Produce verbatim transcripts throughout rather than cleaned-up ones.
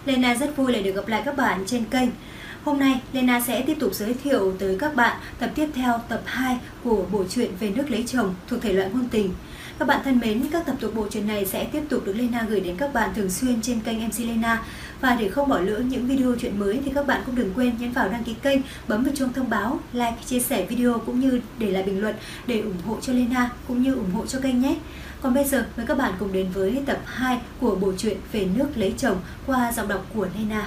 Lena rất vui lại được gặp lại các bạn trên kênh. Hôm nay, Lena sẽ tiếp tục giới thiệu tới các bạn tập tiếp theo, tập hai của bộ truyện Về nước lấy chồng thuộc thể loại ngôn tình. Các bạn thân mến, các tập thuộc bộ truyện này sẽ tiếp tục được Lena gửi đến các bạn thường xuyên trên kênh em xê Lena. Và để không bỏ lỡ những video truyện mới thì các bạn cũng đừng quên nhấn vào đăng ký kênh, bấm vào chuông thông báo, like, chia sẻ video cũng như để lại bình luận để ủng hộ cho Lena cũng như ủng hộ cho kênh nhé. Còn bây giờ, mời các bạn cùng đến với tập hai của bộ truyện Về nước lấy chồng qua giọng đọc của Lena.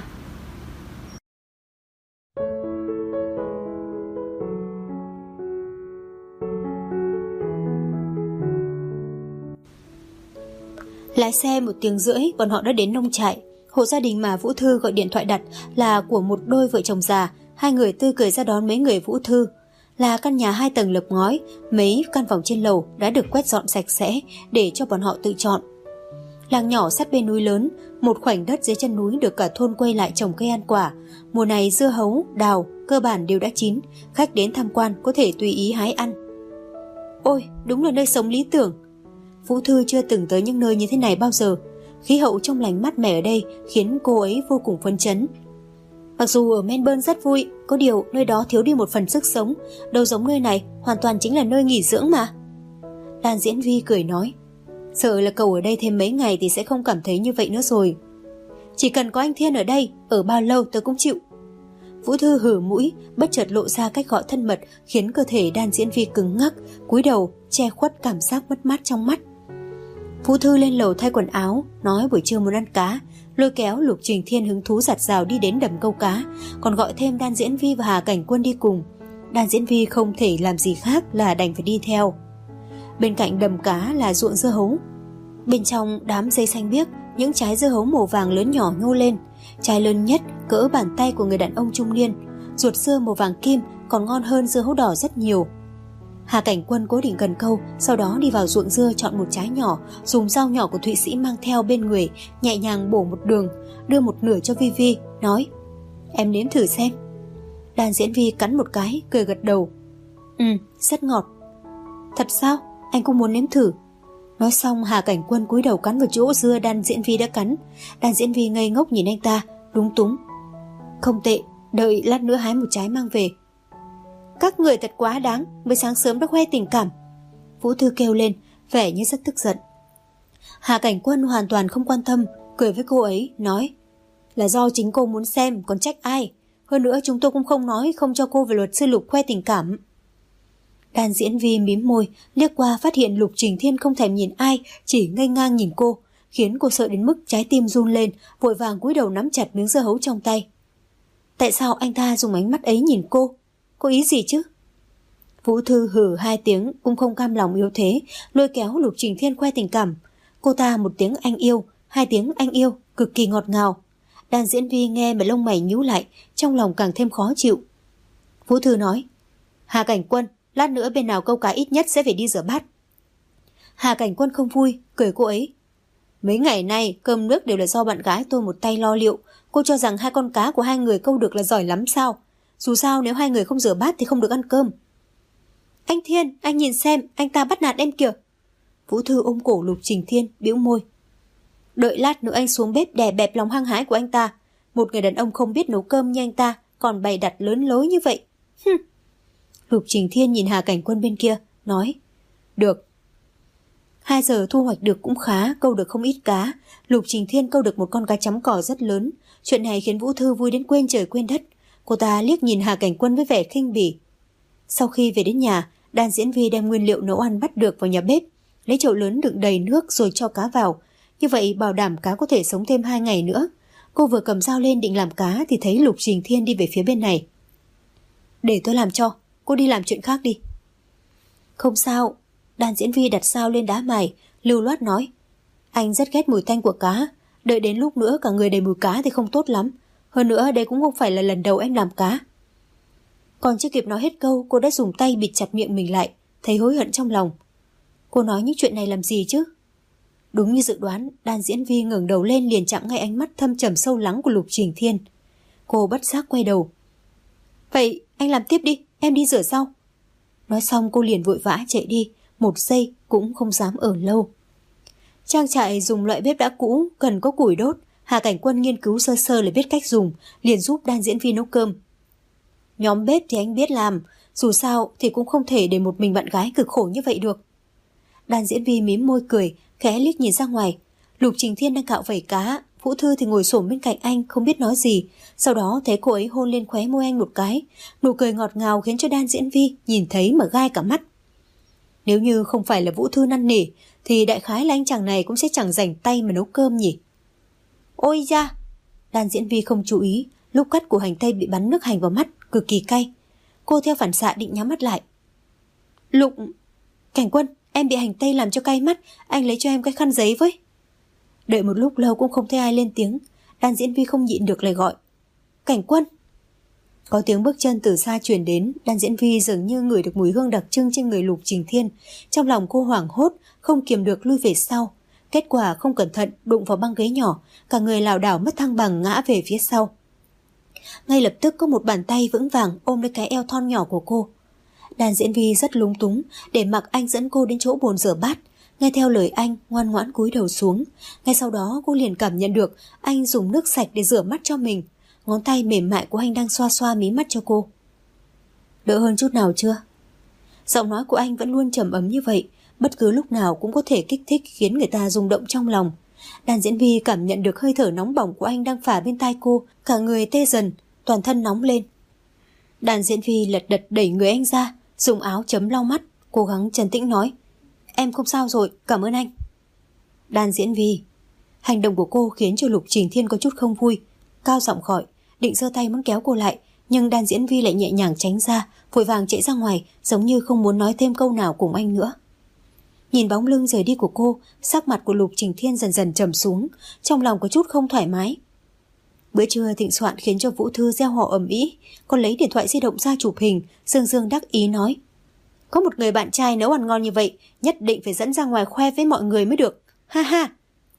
Lái xe một tiếng rưỡi, bọn họ đã đến nông trại. Hộ gia đình mà Vũ Thư gọi điện thoại đặt là của một đôi vợ chồng già. Hai người tươi cười ra đón mấy người Vũ Thư. Là căn nhà hai tầng lợp ngói, mấy căn phòng trên lầu đã được quét dọn sạch sẽ để cho bọn họ tự chọn. Làng nhỏ sát bên núi lớn, một khoảnh đất dưới chân núi được cả thôn quay lại trồng cây ăn quả. Mùa này dưa hấu, đào cơ bản đều đã chín, khách đến tham quan có thể tùy ý hái ăn. Ôi, đúng là nơi sống lý tưởng. Vũ Thư chưa từng tới những nơi như thế này bao giờ. Khí hậu trong lành mát mẻ ở đây khiến cô ấy vô cùng phấn chấn. Mặc dù ở Melbourne rất vui, có điều nơi đó thiếu đi một phần sức sống. Đâu giống nơi này, hoàn toàn chính là nơi nghỉ dưỡng mà. Đàn Diễn Vi cười nói, sợ là cậu ở đây thêm mấy ngày thì sẽ không cảm thấy như vậy nữa rồi. Chỉ cần có anh Thiên ở đây, ở bao lâu tôi cũng chịu. Vũ Thư hử mũi, bất chợt lộ ra cách gọi thân mật khiến cơ thể Đan Diễn Vi cứng ngắc, cúi đầu che khuất cảm giác mất mát trong mắt. Vũ Thư lên lầu thay quần áo, nói buổi trưa muốn ăn cá, lôi kéo Lục Trình Thiên hứng thú giặt rào đi đến đầm câu cá, còn gọi thêm Đan Diễn Vi và Hà Cảnh Quân đi cùng. Đan Diễn Vi không thể làm gì khác là đành phải đi theo. Bên cạnh đầm cá là ruộng dưa hấu. Bên trong đám dây xanh biếc, những trái dưa hấu màu vàng lớn nhỏ nhô lên. Trái lớn nhất cỡ bàn tay của người đàn ông trung niên, ruột dưa màu vàng kim còn ngon hơn dưa hấu đỏ rất nhiều. Hà Cảnh Quân cố định gần câu, sau đó đi vào ruộng dưa chọn một trái nhỏ, dùng dao nhỏ của Thụy Sĩ mang theo bên người, nhẹ nhàng bổ một đường, đưa một nửa cho Vi Vi, nói, em nếm thử xem. Đan Diễn Vi cắn một cái, cười gật đầu. Ừ, rất ngọt. Thật sao? Anh cũng muốn nếm thử. Nói xong Hà Cảnh Quân cúi đầu cắn vào chỗ dưa Đan Diễn Vi đã cắn. Đan Diễn Vi ngây ngốc nhìn anh ta, lúng túng. Không tệ, đợi lát nữa hái một trái mang về. Các người thật quá đáng, mới sáng sớm đã khoe tình cảm. Vũ Thư kêu lên, vẻ như rất tức giận. Hà Cảnh Quân hoàn toàn không quan tâm, cười với cô ấy, nói, là do chính cô muốn xem, còn trách ai. Hơn nữa chúng tôi cũng không nói không cho cô và luật sư Lục khoe tình cảm. Đan Diễn Vi mím môi, liếc qua phát hiện Lục Trình Thiên không thèm nhìn ai, chỉ ngây ngang nhìn cô, khiến cô sợ đến mức trái tim run lên, vội vàng cúi đầu nắm chặt miếng dưa hấu trong tay. Tại sao anh ta dùng ánh mắt ấy nhìn cô? Có ý gì chứ? Vũ Thư hử hai tiếng cũng không cam lòng yếu thế, lôi kéo Lục Trình Thiên khoe tình cảm. Cô ta một tiếng anh yêu, hai tiếng anh yêu, cực kỳ ngọt ngào. Đan Diễn Vi nghe mà lông mày nhíu lại, trong lòng càng thêm khó chịu. Vũ Thư nói, Hà Cảnh Quân, lát nữa bên nào câu cá ít nhất sẽ phải đi rửa bát. Hà Cảnh Quân không vui, cười cô ấy. Mấy ngày nay cơm nước đều là do bạn gái tôi một tay lo liệu. Cô cho rằng hai con cá của hai người câu được là giỏi lắm sao? Dù sao nếu hai người không rửa bát thì không được ăn cơm. Anh Thiên, anh nhìn xem, anh ta bắt nạt em kìa. Vũ Thư ôm cổ Lục Trình Thiên, bĩu môi. Đợi lát nữa anh xuống bếp đè bẹp lòng hăng hái của anh ta. Một người đàn ông không biết nấu cơm như anh ta còn bày đặt lớn lối như vậy. Hừm. Lục Trình Thiên nhìn Hà Cảnh Quân bên kia, nói, được. Hai giờ thu hoạch được cũng khá, câu được không ít cá. Lục Trình Thiên câu được một con cá chấm cỏ rất lớn. Chuyện này khiến Vũ Thư vui đến quên trời quên đất. Cô ta liếc nhìn Hà Cảnh Quân với vẻ khinh bỉ. Sau khi về đến nhà, Đan Diễn Vi đem nguyên liệu nấu ăn bắt được vào nhà bếp, lấy chậu lớn đựng đầy nước rồi cho cá vào. Như vậy bảo đảm cá có thể sống thêm hai ngày nữa. Cô vừa cầm dao lên định làm cá thì thấy Lục Trình Thiên đi về phía bên này. Để tôi làm cho, cô đi làm chuyện khác đi. Không sao. Đan Diễn Vi đặt dao lên đá mài, lưu loát nói, anh rất ghét mùi tanh của cá, đợi đến lúc nữa cả người đầy mùi cá thì không tốt lắm. Hơn nữa đây cũng không phải là lần đầu em làm cá. Còn chưa kịp nói hết câu, cô đã dùng tay bịt chặt miệng mình lại, thấy hối hận trong lòng. Cô nói những chuyện này làm gì chứ? Đúng như dự đoán, Đan Diễn Vi ngẩng đầu lên liền chạm ngay ánh mắt thâm trầm sâu lắng của Lục Trình Thiên. Cô bất giác quay đầu. Vậy anh làm tiếp đi, em đi rửa rau. Nói xong cô liền vội vã chạy đi, một giây cũng không dám ở lâu. Trang trại dùng loại bếp đã cũ, cần có củi đốt. Hà Cảnh Quân nghiên cứu sơ sơ là biết cách dùng, liền giúp đan diễn viên nấu cơm. Nhóm bếp thì anh biết làm, dù sao thì cũng không thể để một mình bạn gái cực khổ như vậy được. Đan diễn viên mím môi cười, khẽ liếc nhìn ra ngoài. Lục Trình Thiên đang cạo vảy cá, Vũ Thư thì ngồi xổm bên cạnh anh không biết nói gì. Sau đó thấy cô ấy hôn lên khóe môi anh một cái, nụ cười ngọt ngào khiến cho Đan diễn viên nhìn thấy mà gai cả mắt. Nếu như không phải là Vũ Thư năn nỉ thì đại khái là anh chàng này cũng sẽ chẳng rảnh tay mà nấu cơm nhỉ. Ôi da! Đan diễn viên không chú ý, lúc cắt của hành tây bị bắn nước hành vào mắt, cực kỳ cay. Cô theo phản xạ định nhắm mắt lại. Lục... Cảnh Quân, em bị hành tây làm cho cay mắt, anh lấy cho em cái khăn giấy với. Đợi một lúc lâu cũng không thấy ai lên tiếng, Đan diễn viên không nhịn được lời gọi. Cảnh Quân! Có tiếng bước chân từ xa truyền đến, Đan diễn viên dường như ngửi được mùi hương đặc trưng trên người Lục Trình Thiên. Trong lòng cô hoảng hốt, không kiềm được lui về sau. Kết quả không cẩn thận đụng vào băng ghế nhỏ, cả người lảo đảo mất thăng bằng ngã về phía sau. Ngay lập tức có một bàn tay vững vàng ôm lấy cái eo thon nhỏ của cô. Đan diễn viên rất lúng túng, để mặc anh dẫn cô đến chỗ bồn rửa bát. Nghe theo lời anh, ngoan ngoãn cúi đầu xuống. Ngay sau đó cô liền cảm nhận được anh dùng nước sạch để rửa mắt cho mình. Ngón tay mềm mại của anh đang xoa xoa mí mắt cho cô. Đỡ hơn chút nào chưa? Giọng nói của anh vẫn luôn trầm ấm như vậy, bất cứ lúc nào cũng có thể kích thích khiến người ta rung động trong lòng. Đan diễn viên cảm nhận được hơi thở nóng bỏng của anh đang phả bên tai cô, cả người tê dần, toàn thân nóng lên. Đan diễn viên lật đật đẩy người anh ra, dùng áo chấm lau mắt, cố gắng trấn tĩnh nói: Em không sao rồi, cảm ơn anh. Đan diễn viên. Hành động của cô khiến cho Lục Trình Thiên có chút không vui, cao giọng gọi, định giơ tay muốn kéo cô lại, nhưng Đan diễn viên lại nhẹ nhàng tránh ra, vội vàng chạy ra ngoài, giống như không muốn nói thêm câu nào cùng anh nữa. Nhìn bóng lưng rời đi của cô, sắc mặt của Lục Trình Thiên dần dần trầm xuống, trong lòng có chút không thoải mái. Bữa trưa thịnh soạn khiến cho Vũ Thư reo hò ầm ĩ, còn lấy điện thoại di động ra chụp hình, dương dương đắc ý nói: Có một người bạn trai nấu ăn ngon như vậy, nhất định phải dẫn ra ngoài khoe với mọi người mới được, ha ha.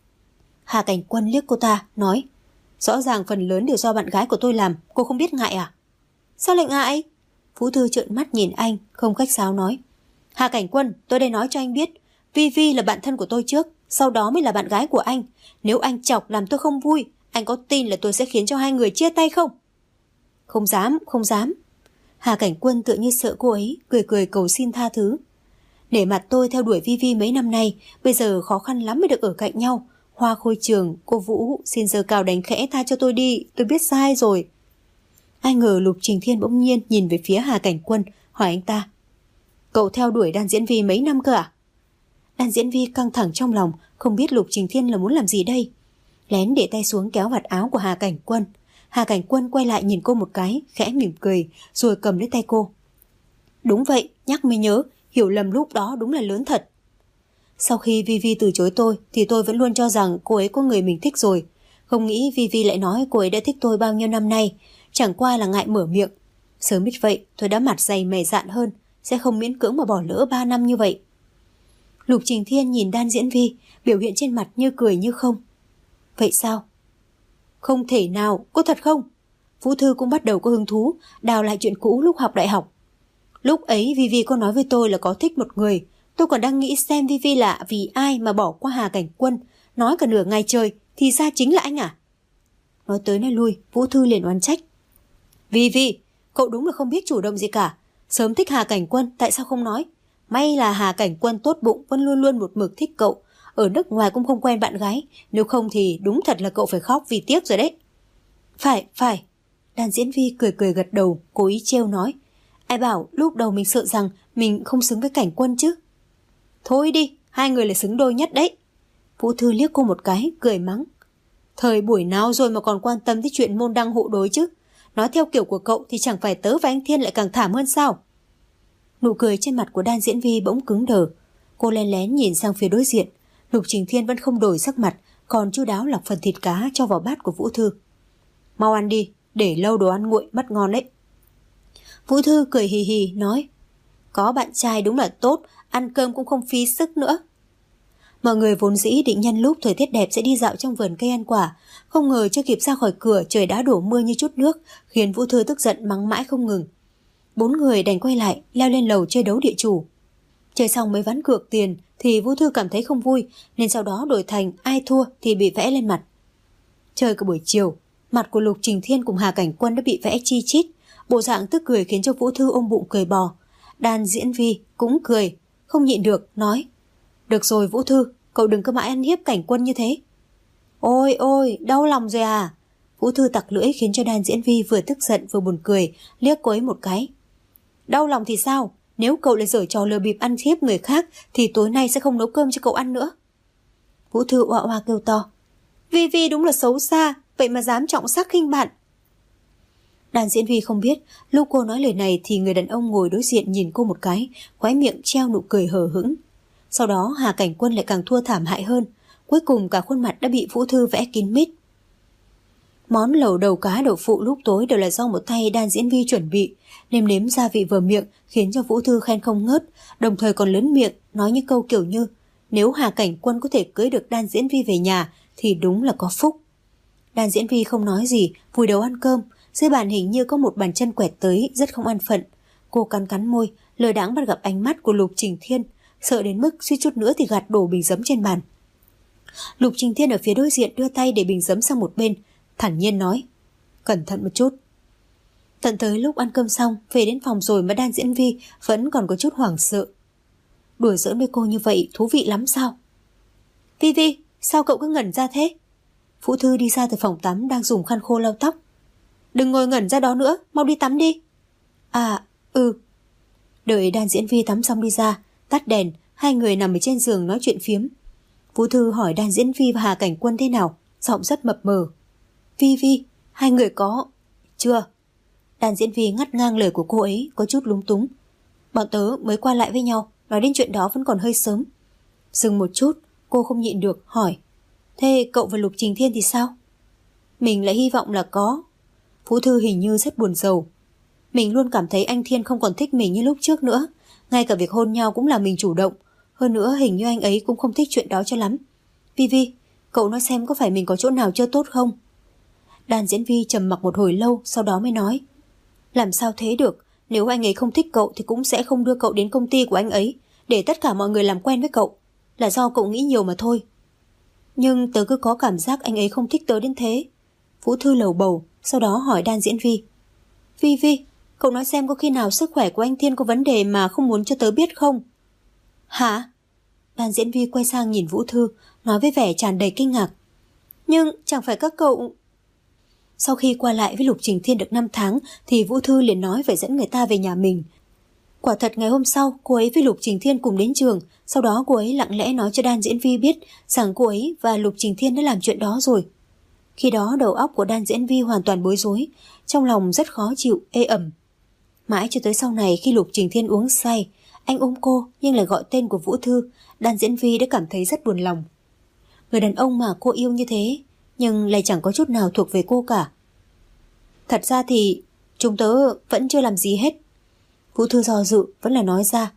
Hà Cảnh Quân liếc cô ta, nói: Rõ ràng phần lớn đều do bạn gái của tôi làm, cô không biết ngại à? Sao lại ngại? Vũ Thư trợn mắt nhìn anh, không khách sáo nói: Hà Cảnh Quân, tôi đây nói cho anh biết, Vi Vi là bạn thân của tôi trước, sau đó mới là bạn gái của anh. Nếu anh chọc làm tôi không vui, anh có tin là tôi sẽ khiến cho hai người chia tay không? Không dám, không dám. Hà Cảnh Quân tựa như sợ cô ấy, cười cười cầu xin tha thứ. Để mặt tôi theo đuổi Vi Vi mấy năm nay, bây giờ khó khăn lắm mới được ở cạnh nhau. Hoa Khôi Trường, cô Vũ, xin giơ cao đánh khẽ tha cho tôi đi, tôi biết sai rồi. Ai ngờ Lục Trình Thiên bỗng nhiên nhìn về phía Hà Cảnh Quân, hỏi anh ta: Cậu theo đuổi Đan diễn viên mấy năm cơ à? Đan diễn viên căng thẳng trong lòng, không biết Lục Trình Thiên là muốn làm gì đây. Lén để tay xuống kéo vạt áo của Hà Cảnh Quân. Hà Cảnh Quân quay lại nhìn cô một cái, khẽ mỉm cười, rồi cầm lấy tay cô. Đúng vậy, nhắc mới nhớ, hiểu lầm lúc đó đúng là lớn thật. Sau khi Vi Vi từ chối tôi, thì tôi vẫn luôn cho rằng cô ấy có người mình thích rồi. Không nghĩ Vi Vi lại nói cô ấy đã thích tôi bao nhiêu năm nay, chẳng qua là ngại mở miệng. Sớm biết vậy, tôi đã mặt dày mày dạn hơn, sẽ không miễn cưỡng mà bỏ lỡ ba năm như vậy. Lục Trình Thiên nhìn Đan diễn viên, biểu hiện trên mặt như cười như không. Vậy sao? Không thể nào, có thật không? Vũ Thư cũng bắt đầu có hứng thú, đào lại chuyện cũ lúc học đại học. Lúc ấy Vi Vi có nói với tôi là có thích một người, tôi còn đang nghĩ xem Vi Vi là vì ai mà bỏ qua Hà Cảnh Quân, nói cả nửa ngày trời, thì ra chính là anh à? Nói tới nói lui, Vũ Thư liền oán trách. Vi Vi, cậu đúng là không biết chủ động gì cả, sớm thích Hà Cảnh Quân, tại sao không nói? May là Hà Cảnh Quân tốt bụng, vẫn luôn luôn một mực thích cậu, ở nước ngoài cũng không quen bạn gái, nếu không thì đúng thật là cậu phải khóc vì tiếc rồi đấy. Phải, phải. Đan diễn viên cười cười gật đầu, cố ý trêu nói. Ai bảo lúc đầu mình sợ rằng mình không xứng với Cảnh Quân chứ. Thôi đi, hai người là xứng đôi nhất đấy. Vũ Thư liếc cô một cái, cười mắng. Thời buổi nào rồi mà còn quan tâm tới chuyện môn đăng hộ đối chứ? Nói theo kiểu của cậu thì chẳng phải tớ và anh Thiên lại càng thảm hơn sao? Nụ cười trên mặt của Đan diễn viên bỗng cứng đờ. Cô lén lén nhìn sang phía đối diện. Lục Trình Thiên vẫn không đổi sắc mặt, còn chu đáo lọc phần thịt cá cho vào bát của Vũ Thư. Mau ăn đi, để lâu đồ ăn nguội mất ngon đấy. Vũ Thư cười hì hì nói. Có bạn trai đúng là tốt, ăn cơm cũng không phí sức nữa. Mọi người vốn dĩ định nhân lúc thời tiết đẹp sẽ đi dạo trong vườn cây ăn quả, không ngờ chưa kịp ra khỏi cửa trời đã đổ mưa như chút nước, khiến Vũ Thư tức giận mắng mãi không ngừng. Bốn người đành quay lại, leo lên lầu chơi đấu địa chủ. Chơi xong mấy ván cược tiền thì Vũ Thư cảm thấy không vui, nên sau đó đổi thành ai thua thì bị vẽ lên mặt. Chơi cả buổi chiều, mặt của Lục Trình Thiên cùng Hà Cảnh Quân đã bị vẽ chi chít, bộ dạng tức cười khiến cho Vũ Thư ôm bụng cười bò. Đan Diễn Vi cũng cười, không nhịn được, nói: Được rồi Vũ Thư, cậu đừng có mãi ăn hiếp Cảnh Quân như thế. Ôi ôi, đau lòng rồi à? Vũ Thư tặc lưỡi khiến cho Đan Diễn Vi vừa tức giận vừa buồn cười, liếc cô ấy một cái. Đau lòng thì sao? Nếu cậu lại giở trò lừa bịp ăn hiếp người khác thì tối nay sẽ không nấu cơm cho cậu ăn nữa. Vũ Thư oa oa kêu to. Vi Vi đúng là xấu xa, vậy mà dám trọng sắc khinh bạn. Đan Diễn Vi không biết, lúc cô nói lời này thì người đàn ông ngồi đối diện nhìn cô một cái, khóe miệng treo nụ cười hờ hững. Sau đó Hà Cảnh Quân lại càng thua thảm hại hơn, cuối cùng cả khuôn mặt đã bị Vũ Thư vẽ kín mít. Món lẩu đầu cá đậu phụ lúc tối đều là do một tay Đan Diễn Vi chuẩn bị, nêm nếm gia vị vừa miệng khiến cho Vũ Thư khen không ngớt, đồng thời còn lớn miệng nói những câu kiểu như nếu Hà Cảnh Quân có thể cưới được Đan Diễn Vi về nhà thì đúng là có phúc. Đan Diễn Vi không nói gì, vùi đầu ăn cơm, dưới bàn hình như có một bàn chân quẹt tới, rất không an phận. Cô cắn cắn môi, lờ đãng bắt gặp ánh mắt của Lục Trình Thiên, sợ đến mức suýt chút nữa thì gạt đổ bình giấm trên bàn. Lục Trình Thiên ở phía đối diện đưa tay để bình giấm sang một bên, thản nhiên nói: Cẩn thận một chút. Tận tới lúc ăn cơm xong, về đến phòng rồi mà Đan Diễn Vi vẫn còn có chút hoảng sợ. Đùa giỡn với cô như vậy thú vị lắm sao? Vi Vi, sao cậu cứ ngẩn ra thế? Vũ Thư đi ra từ phòng tắm đang dùng khăn khô lau tóc. Đừng ngồi ngẩn ra đó nữa, mau đi tắm đi. À, ừ. Đợi Đan Diễn Vi tắm xong đi ra, tắt đèn, hai người nằm ở trên giường nói chuyện phiếm. Vũ Thư hỏi Đan Diễn Vi và Hà Cảnh Quân thế nào, giọng rất mập mờ. Vi Vi, hai người có... Chưa. Đan Diễn Vi ngắt ngang lời của cô ấy, có chút lúng túng. Bọn tớ mới qua lại với nhau, nói đến chuyện đó vẫn còn hơi sớm. Dừng một chút, cô không nhịn được, hỏi. Thế cậu và Lục Trình Thiên thì sao? Mình lại hy vọng là có. Vũ Thư hình như rất buồn rầu. Mình luôn cảm thấy anh Thiên không còn thích mình như lúc trước nữa. Ngay cả việc hôn nhau cũng là mình chủ động. Hơn nữa hình như anh ấy cũng không thích chuyện đó cho lắm. Vi Vi, cậu nói xem có phải mình có chỗ nào chưa tốt không? Đan Diễn Vi trầm mặc một hồi lâu, sau đó mới nói. Làm sao thế được? Nếu anh ấy không thích cậu thì cũng sẽ không đưa cậu đến công ty của anh ấy, để tất cả mọi người làm quen với cậu. Là do cậu nghĩ nhiều mà thôi. Nhưng tớ cứ có cảm giác anh ấy không thích tớ đến thế. Vũ Thư lầu bầu, sau đó hỏi Đan Diễn Vi. Vi Vi, cậu nói xem có khi nào sức khỏe của anh Thiên có vấn đề mà không muốn cho tớ biết không? Hả? Đan Diễn Vi quay sang nhìn Vũ Thư, nói với vẻ tràn đầy kinh ngạc. Nhưng chẳng phải các cậu... Sau khi qua lại với Lục Trình Thiên được năm tháng thì Vũ Thư liền nói phải dẫn người ta về nhà mình. Quả thật ngày hôm sau cô ấy với Lục Trình Thiên cùng đến trường, sau đó cô ấy lặng lẽ nói cho Đan Diễn Vi biết rằng cô ấy và Lục Trình Thiên đã làm chuyện đó rồi. Khi đó đầu óc của Đan Diễn Vi hoàn toàn bối rối, trong lòng rất khó chịu, ê ẩm. Mãi cho tới sau này khi Lục Trình Thiên uống say, anh ôm cô nhưng lại gọi tên của Vũ Thư, Đan Diễn Vi đã cảm thấy rất buồn lòng. Người đàn ông mà cô yêu như thế, nhưng lại chẳng có chút nào thuộc về cô cả. Thật ra thì chúng tớ vẫn chưa làm gì hết. Vũ Thư do dự vẫn là nói ra.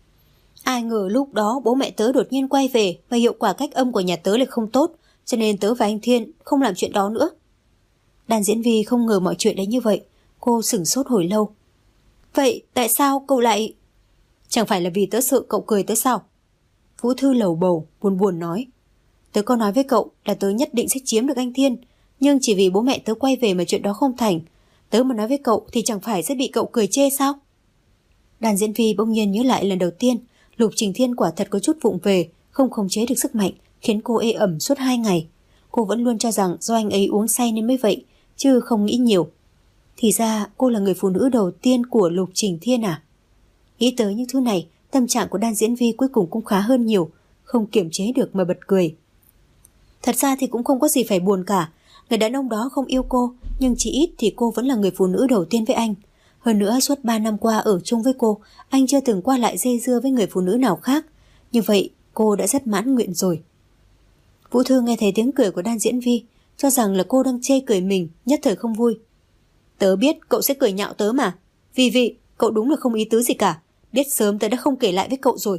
Ai ngờ lúc đó bố mẹ tớ đột nhiên quay về và hiệu quả cách âm của nhà tớ lại không tốt, cho nên tớ và anh Thiên không làm chuyện đó nữa. Đan Diễn Vi không ngờ mọi chuyện đấy như vậy. Cô sửng sốt hồi lâu. Vậy tại sao cậu lại... Chẳng phải là vì tớ sợ cậu cười tớ sao? Vũ Thư lầu bầu buồn buồn nói. Tớ có nói với cậu là tớ nhất định sẽ chiếm được anh Thiên, nhưng chỉ vì bố mẹ tớ quay về mà chuyện đó không thành. Tớ mà nói với cậu thì chẳng phải sẽ bị cậu cười chê sao? Đan Diễn Vi bỗng nhiên nhớ lại lần đầu tiên Lục Trình Thiên quả thật có chút vụng về, không khống chế được sức mạnh, khiến cô ê ẩm suốt hai ngày. Cô vẫn luôn cho rằng do anh ấy uống say nên mới vậy, chứ không nghĩ nhiều. Thì ra cô là người phụ nữ đầu tiên của Lục Trình Thiên à? Nghĩ tới những thứ này, tâm trạng của Đan Diễn Vi cuối cùng cũng khá hơn nhiều, không kiềm chế được mà bật cười. Thật ra thì cũng không có gì phải buồn cả. Người đàn ông đó không yêu cô, nhưng chỉ ít thì cô vẫn là người phụ nữ đầu tiên với anh. Hơn nữa suốt ba năm qua ở chung với cô, anh chưa từng qua lại dây dưa với người phụ nữ nào khác. Như vậy cô đã rất mãn nguyện rồi. Vũ Thư nghe thấy tiếng cười của Đan Diễn Vi, cho rằng là cô đang chê cười mình, nhất thời không vui. Tớ biết cậu sẽ cười nhạo tớ mà. Vì vậy cậu đúng là không ý tứ gì cả. Biết sớm tớ đã không kể lại với cậu rồi.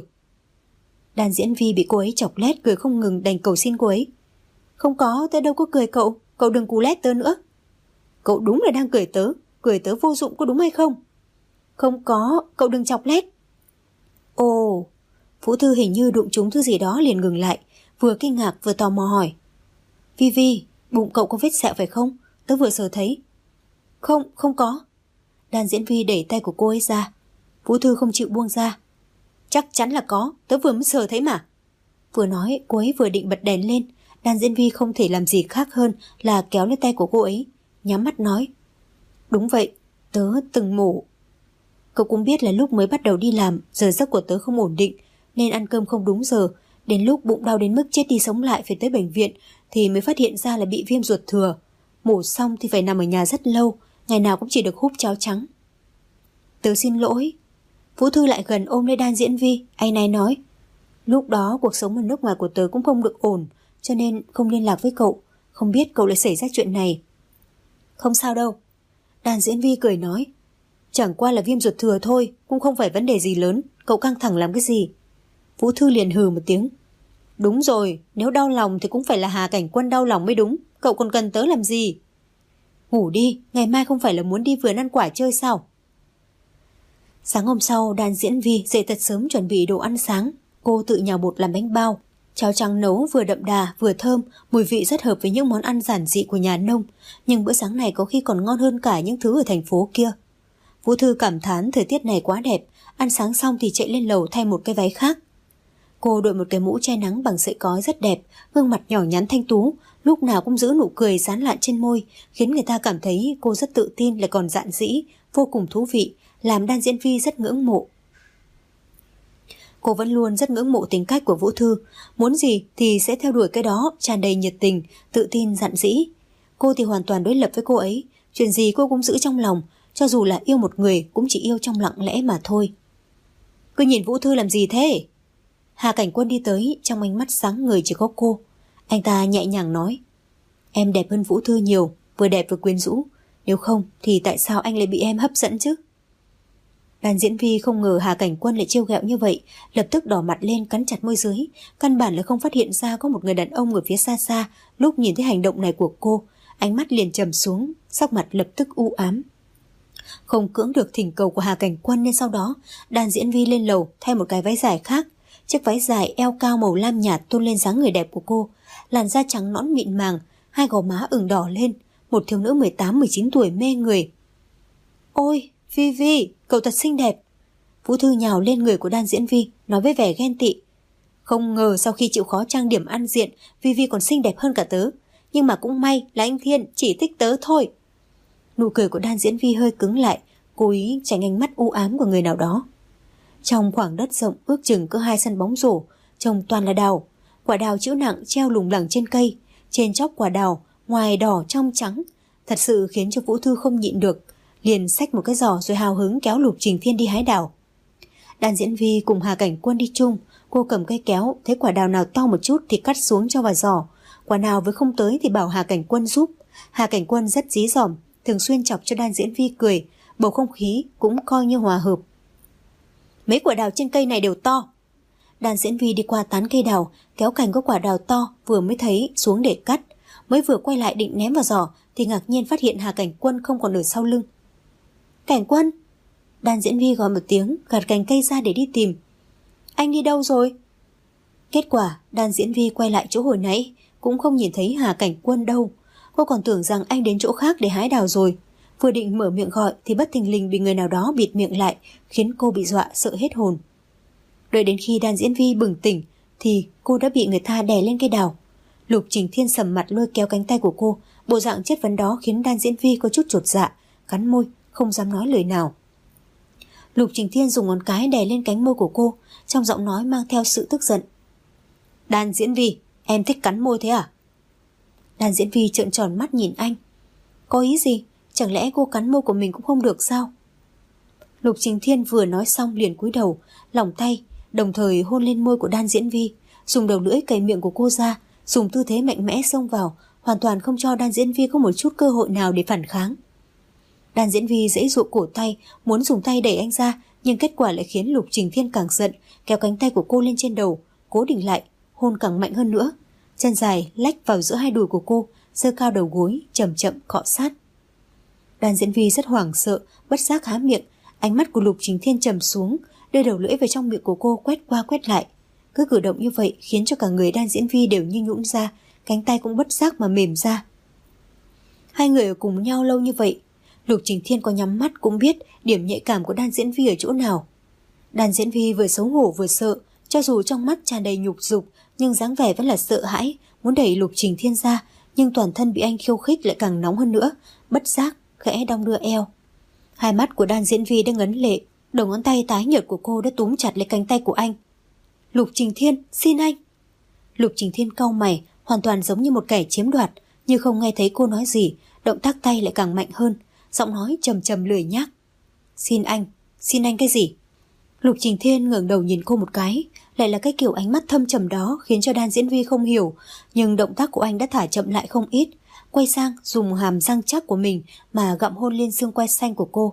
Đan Diễn Vi bị cô ấy chọc lét cười không ngừng, đành cầu xin cô ấy. Không có, tớ đâu có cười cậu. Cậu đừng cú lét tớ nữa. Cậu đúng là đang cười tớ. Cười tớ vô dụng có đúng hay không? Không có, cậu đừng chọc lét. Ồ, Vũ Thư hình như đụng trúng thứ gì đó liền ngừng lại, vừa kinh ngạc vừa tò mò hỏi. Vi Vi, Bụng cậu có vết sẹo phải không? Tớ vừa sờ thấy. Không, không có. Đan diễn vi đẩy tay của cô ấy ra. Vũ Thư không chịu buông ra. Chắc chắn là có, tớ vừa mới sờ thấy mà. Vừa nói, cô ấy vừa định bật đèn lên. Đan diễn vi không thể làm gì khác hơn là kéo lên tay của cô ấy, nhắm mắt nói. Đúng vậy, tớ từng mổ. Cậu cũng biết là lúc mới bắt đầu đi làm, giờ giấc của tớ không ổn định, nên ăn cơm không đúng giờ. Đến lúc bụng đau đến mức chết đi sống lại phải tới bệnh viện, thì mới phát hiện ra là bị viêm ruột thừa. Mổ xong thì phải nằm ở nhà rất lâu, ngày nào cũng chỉ được húp cháo trắng. Tớ xin lỗi. Vũ Thư lại gần ôm lấy Đan diễn vi, anh này nói. Lúc đó cuộc sống ở nước ngoài của tớ cũng không được ổn, cho nên không liên lạc với cậu, không biết cậu lại xảy ra chuyện này. Không sao đâu. Đan diễn vi cười nói. Chẳng qua là viêm ruột thừa thôi, cũng không phải vấn đề gì lớn, cậu căng thẳng làm cái gì? Vũ Thư liền hừ một tiếng. Đúng rồi, nếu đau lòng thì cũng phải là Hà Cảnh Quân đau lòng mới đúng, cậu còn cần tớ làm gì? Ngủ đi, ngày mai không phải là muốn đi vườn ăn quả chơi sao? Sáng hôm sau, Đan diễn vi dậy thật sớm chuẩn bị đồ ăn sáng. Cô tự nhào bột làm bánh bao. Cháo trắng nấu vừa đậm đà vừa thơm, mùi vị rất hợp với những món ăn giản dị của nhà nông. Nhưng bữa sáng này có khi còn ngon hơn cả những thứ ở thành phố kia. Vũ Thư cảm thán thời tiết này quá đẹp. Ăn sáng xong thì chạy lên lầu thay một cái váy khác. Cô đội một cái mũ che nắng bằng sợi cói rất đẹp, gương mặt nhỏ nhắn thanh tú, lúc nào cũng giữ nụ cười sán lạn trên môi, khiến người ta cảm thấy cô rất tự tin lại còn dạn dĩ, vô cùng thú vị, làm Đan diễn vi rất ngưỡng mộ. Cô vẫn luôn rất ngưỡng mộ tính cách của Vũ Thư, muốn gì thì sẽ theo đuổi cái đó, tràn đầy nhiệt tình, tự tin dạn dĩ. Cô thì hoàn toàn đối lập với cô ấy, chuyện gì cô cũng giữ trong lòng, cho dù là yêu một người cũng chỉ yêu trong lặng lẽ mà thôi. Cứ nhìn Vũ Thư làm gì thế? Hà Cảnh Quân đi tới, trong ánh mắt sáng người chỉ có cô. Anh ta nhẹ nhàng nói. Em đẹp hơn Vũ Thư nhiều, vừa đẹp vừa quyến rũ. Nếu không thì tại sao anh lại bị em hấp dẫn chứ? Đàn diễn vi không ngờ Hà Cảnh Quân lại trêu ghẹo như vậy, lập tức đỏ mặt lên cắn chặt môi dưới. Căn bản là không phát hiện ra có một người đàn ông ở phía xa xa. Lúc nhìn thấy hành động này của cô, ánh mắt liền trầm xuống, sắc mặt lập tức u ám. Không cưỡng được thỉnh cầu của Hà Cảnh Quân nên sau đó Đàn diễn vi lên lầu thay một cái váy dài khác. Chiếc váy dài eo cao màu lam nhạt tôn lên dáng người đẹp của cô, làn da trắng nõn mịn màng, hai gò má ửng đỏ lên, một thiếu nữ mười tám mười chín tuổi mê người. Ôi, Vi Vi, cậu thật xinh đẹp. Vũ Thư nhào lên người của Đan diễn vi, nói với vẻ ghen tị. Không ngờ sau khi chịu khó trang điểm ăn diện, Vi Vi còn xinh đẹp hơn cả tớ. Nhưng mà cũng may là anh Thiên chỉ thích tớ thôi. Nụ cười của Đan diễn vi hơi cứng lại, cố ý tránh ánh mắt u ám của người nào đó. Trong khoảng đất rộng ước chừng có hai sân bóng rổ, trồng toàn là đào. Quả đào chữ nặng treo lủng lẳng trên cây, trên chóp quả đào, ngoài đỏ trong trắng, thật sự khiến cho Vũ Thư không nhịn được, liền xách một cái giỏ rồi hào hứng kéo Lục Trình Thiên đi hái đào. Đan diễn vi cùng Hà Cảnh Quân đi chung, cô cầm cây kéo, thấy quả đào nào to một chút thì cắt xuống cho vào giỏ, quả nào với không tới thì bảo Hà Cảnh Quân giúp. Hà Cảnh Quân rất dí dỏm, thường xuyên chọc cho Đan diễn vi cười, bầu không khí cũng coi như hòa hợp. Mấy quả đào trên cây này đều to. Đan diễn vi đi qua tán cây đào, kéo cành có quả đào to vừa mới thấy xuống để cắt, mới vừa quay lại định ném vào giỏ thì ngạc nhiên phát hiện Hà Cảnh Quân không còn ở sau lưng. Cảnh Quân! Đan diễn vi gọi một tiếng, gạt cành cây ra để đi tìm. Anh đi đâu rồi? Kết quả Đan diễn vi quay lại chỗ hồi nãy cũng không nhìn thấy Hà Cảnh Quân đâu. Cô còn tưởng rằng anh đến chỗ khác để hái đào rồi. Vừa định mở miệng gọi thì bất thình lình bị người nào đó bịt miệng lại, khiến cô bị dọa sợ hết hồn. Đợi đến khi Đan diễn vi bừng tỉnh thì cô đã bị người ta đè lên cây đào. Lục Trình Thiên sầm mặt lôi kéo cánh tay của cô, bộ dạng chất vấn đó khiến Đan diễn vi có chút chột dạ, cắn môi không dám nói lời nào. Lục Trình Thiên dùng ngón cái đè lên cánh môi của cô, trong giọng nói mang theo sự tức giận. Đan diễn vi, em thích cắn môi thế à? Đan diễn vi trợn tròn mắt nhìn anh. Có ý gì? Chẳng lẽ cô cắn môi của mình cũng không được sao? Lục Trình Thiên vừa nói xong liền cúi đầu, lỏng tay, đồng thời hôn lên môi của Đan diễn vi, dùng đầu lưỡi cày miệng của cô ra, dùng tư thế mạnh mẽ xông vào, hoàn toàn không cho Đan diễn vi có một chút cơ hội nào để phản kháng. Đan diễn vi giãy giụa cổ tay, muốn dùng tay đẩy anh ra, nhưng kết quả lại khiến Lục Trình Thiên càng giận, kéo cánh tay của cô lên trên đầu, cố định lại, hôn càng mạnh hơn nữa. Chân dài lách vào giữa hai đùi của cô, giơ cao đầu gối, chậm chậm cọ sát. Đan diễn vi rất hoảng sợ, bất giác há miệng, ánh mắt của Lục Trình Thiên trầm xuống, đưa đầu lưỡi vào trong miệng của cô quét qua quét lại. Cứ cử động như vậy khiến cho cả người Đan diễn vi đều như nhũn ra, cánh tay cũng bất giác mà mềm ra. Hai người ở cùng nhau lâu như vậy, Lục Trình Thiên có nhắm mắt cũng biết điểm nhạy cảm của Đan Diễn Vi ở chỗ nào. Đan Diễn Vi vừa xấu hổ vừa sợ, cho dù trong mắt tràn đầy nhục dục, nhưng dáng vẻ vẫn là sợ hãi, muốn đẩy Lục Trình Thiên ra, nhưng toàn thân bị anh khiêu khích lại càng nóng hơn nữa, bất giác khẽ đong đưa eo. Hai mắt của Đan Diễn Vi đang ngấn lệ, đầu ngón tay tái nhợt của cô đã túm chặt lấy cánh tay của anh. Lục Trình Thiên, xin anh. Lục Trình Thiên cau mày, hoàn toàn giống như một kẻ chiếm đoạt, như không nghe thấy cô nói gì, động tác tay lại càng mạnh hơn, giọng nói trầm trầm lười nhác. Xin anh, xin anh cái gì? Lục Trình Thiên ngẩng đầu nhìn cô một cái, lại là cái kiểu ánh mắt thâm trầm đó khiến cho Đan Diễn Vi không hiểu, nhưng động tác của anh đã thả chậm lại không ít, quay sang dùng hàm răng chắc của mình mà gặm hôn lên xương quai xanh của cô.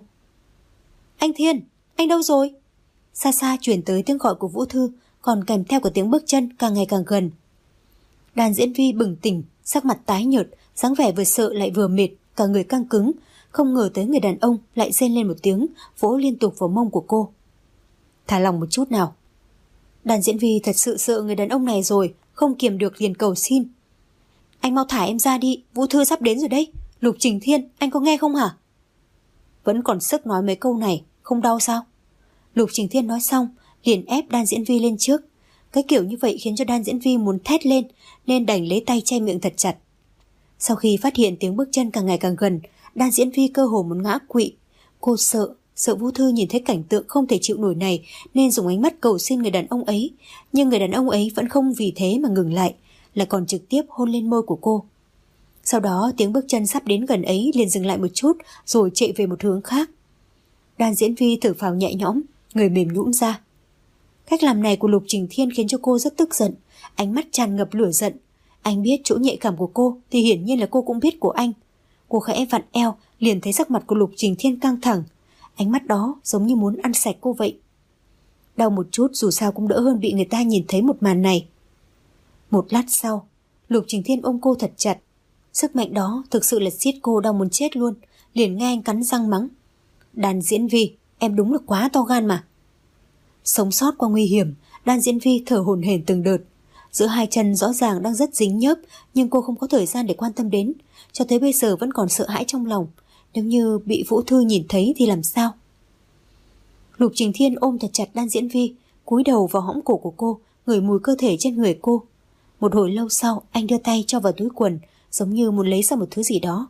Anh Thiên, anh đâu rồi? Xa xa truyền tới tiếng gọi của Vũ Thư, còn kèm theo của tiếng bước chân càng ngày càng gần. Đan Diễn Vi bừng tỉnh, sắc mặt tái nhợt, dáng vẻ vừa sợ lại vừa mệt, cả người căng cứng, không ngờ tới người đàn ông lại rên lên một tiếng, vỗ liên tục vào mông của cô. Thả lòng một chút nào. Đan Diễn Vi thật sự sợ người đàn ông này rồi, không kiềm được liền cầu xin. Anh mau thả em ra đi, Vũ Thư sắp đến rồi đấy. Lục Trình Thiên, anh có nghe không hả? Vẫn còn sức nói mấy câu này, không đau sao? Lục Trình Thiên nói xong, liền ép Đan Diễn Vi lên trước. Cái kiểu như vậy khiến cho Đan Diễn Vi muốn thét lên, nên đành lấy tay che miệng thật chặt. Sau khi phát hiện tiếng bước chân càng ngày càng gần, Đan Diễn Vi cơ hồ muốn ngã quỵ. Cô sợ, sợ Vũ Thư nhìn thấy cảnh tượng không thể chịu nổi này, nên dùng ánh mắt cầu xin người đàn ông ấy. Nhưng người đàn ông ấy vẫn không vì thế mà ngừng lại, là còn trực tiếp hôn lên môi của cô. Sau đó tiếng bước chân sắp đến gần ấy liền dừng lại một chút, rồi chạy về một hướng khác. Đan Diễn Vi thở phào nhẹ nhõm, người mềm nhũn ra. Cách làm này của Lục Trình Thiên khiến cho cô rất tức giận, ánh mắt tràn ngập lửa giận. Anh biết chỗ nhạy cảm của cô thì hiển nhiên là cô cũng biết của anh. Cô khẽ vặn eo, liền thấy sắc mặt của Lục Trình Thiên căng thẳng. Ánh mắt đó giống như muốn ăn sạch cô vậy. Đau một chút dù sao cũng đỡ hơn bị người ta nhìn thấy một màn này. Một lát sau, Lục Trình Thiên ôm cô thật chặt. Sức mạnh đó thực sự là siết cô đau muốn chết luôn. Liền nghe anh cắn răng mắng. Đan Diễn Vi, em đúng là quá to gan mà. Sống sót qua nguy hiểm, Đan Diễn Vi thở hổn hển từng đợt. Giữa hai chân rõ ràng đang rất dính nhớp, nhưng cô không có thời gian để quan tâm đến. Cho tới bây giờ vẫn còn sợ hãi trong lòng. Nếu như bị Vũ Thư nhìn thấy thì làm sao? Lục Trình Thiên ôm thật chặt Đan Diễn Vi, cúi đầu vào hõm cổ của cô, ngửi mùi cơ thể trên người cô. Một hồi lâu sau, anh đưa tay cho vào túi quần, giống như muốn lấy ra một thứ gì đó.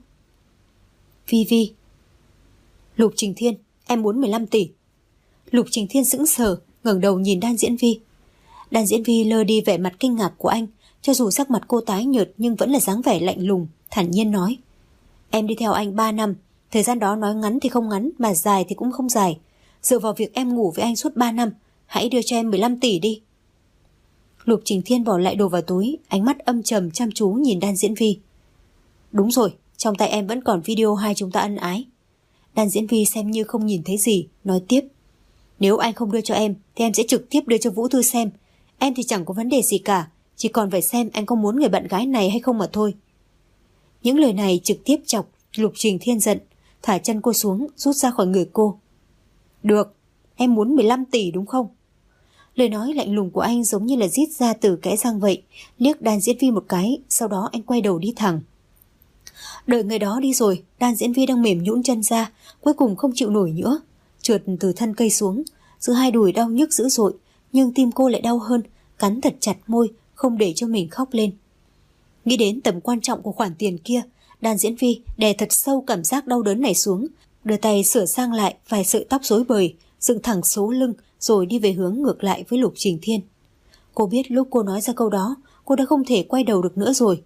Vi Vi. Lục Trình Thiên, em muốn mười lăm tỷ. Lục Trình Thiên sững sờ, ngẩng đầu nhìn Đan Diễn Vi. Đan Diễn Vi lơ đi vẻ mặt kinh ngạc của anh, cho dù sắc mặt cô tái nhợt nhưng vẫn là dáng vẻ lạnh lùng, thản nhiên nói. Em đi theo anh ba năm, thời gian đó nói ngắn thì không ngắn, mà dài thì cũng không dài. Dựa vào việc em ngủ với anh suốt ba năm, hãy đưa cho em mười lăm tỷ đi. Lục Trình Thiên bỏ lại đồ vào túi, ánh mắt âm trầm chăm chú nhìn Đan Diễn Vi. Đúng rồi, trong tay em vẫn còn video hai chúng ta ân ái. Đan Diễn Vi xem như không nhìn thấy gì, nói tiếp. Nếu anh không đưa cho em thì em sẽ trực tiếp đưa cho Vũ Thư xem. Em thì chẳng có vấn đề gì cả, chỉ còn phải xem anh có muốn người bạn gái này hay không mà thôi. Những lời này trực tiếp chọc Lục Trình Thiên giận, thả chân cô xuống, rút ra khỏi người cô. Được, em muốn mười lăm tỷ đúng không? Lời nói lạnh lùng của anh giống như là rít ra từ kẽ răng vậy, liếc Đan Diễn Vi một cái, sau đó anh quay đầu đi thẳng. Đợi người đó đi rồi, Đan Diễn Vi đang mềm nhũn chân ra, cuối cùng không chịu nổi nữa, trượt từ thân cây xuống, giữa hai đùi đau nhức dữ dội, nhưng tim cô lại đau hơn, cắn thật chặt môi, không để cho mình khóc lên. Nghĩ đến tầm quan trọng của khoản tiền kia, Đan Diễn Vi đè thật sâu cảm giác đau đớn này xuống, đưa tay sửa sang lại vài sợi tóc rối bời, dựng thẳng số lưng rồi đi về hướng ngược lại với Lục Trình Thiên. Cô biết lúc cô nói ra câu đó, cô đã không thể quay đầu được nữa rồi.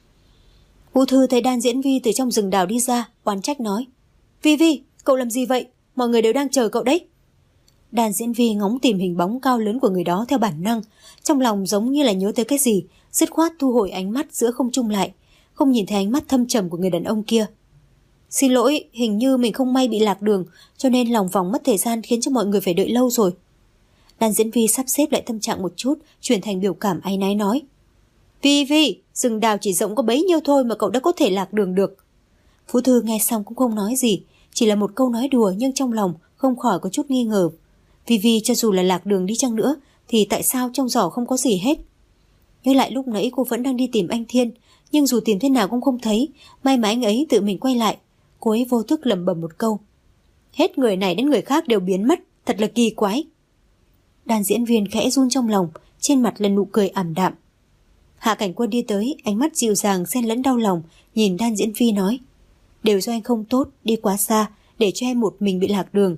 Vũ Thư thấy Đan Diễn Vi từ trong rừng đào đi ra, oán trách nói. Vi Vi, cậu làm gì vậy? Mọi người đều đang chờ cậu đấy. Đan Diễn Vi ngóng tìm hình bóng cao lớn của người đó theo bản năng, trong lòng giống như là nhớ tới cái gì, dứt khoát thu hồi ánh mắt giữa không trung lại, không nhìn thấy ánh mắt thâm trầm của người đàn ông kia. Xin lỗi, hình như mình không may bị lạc đường, cho nên lòng vòng mất thời gian khiến cho mọi người phải đợi lâu rồi. Đan Diễn Vi sắp xếp lại tâm trạng một chút, chuyển thành biểu cảm áy náy nói. Vi Vi, rừng đào chỉ rộng có bấy nhiêu thôi mà cậu đã có thể lạc đường được. Phú Thư nghe xong cũng không nói gì, chỉ là một câu nói đùa nhưng trong lòng không khỏi có chút nghi ngờ. Vi Vi cho dù là lạc đường đi chăng nữa thì tại sao trong giỏ không có gì hết? Nhớ lại lúc nãy cô vẫn đang đi tìm anh Thiên, nhưng dù tìm thế nào cũng không thấy. May mà anh ấy tự mình quay lại. Cô ấy vô thức lẩm bẩm một câu: hết người này đến người khác đều biến mất, thật là kỳ quái. Đàn diễn viên khẽ run trong lòng, trên mặt là nụ cười ảm đạm. Hạ Cảnh Quân đi tới, ánh mắt dịu dàng xen lẫn đau lòng, nhìn Đan Diễn Phi nói: đều do anh không tốt, đi quá xa, để cho em một mình bị lạc đường.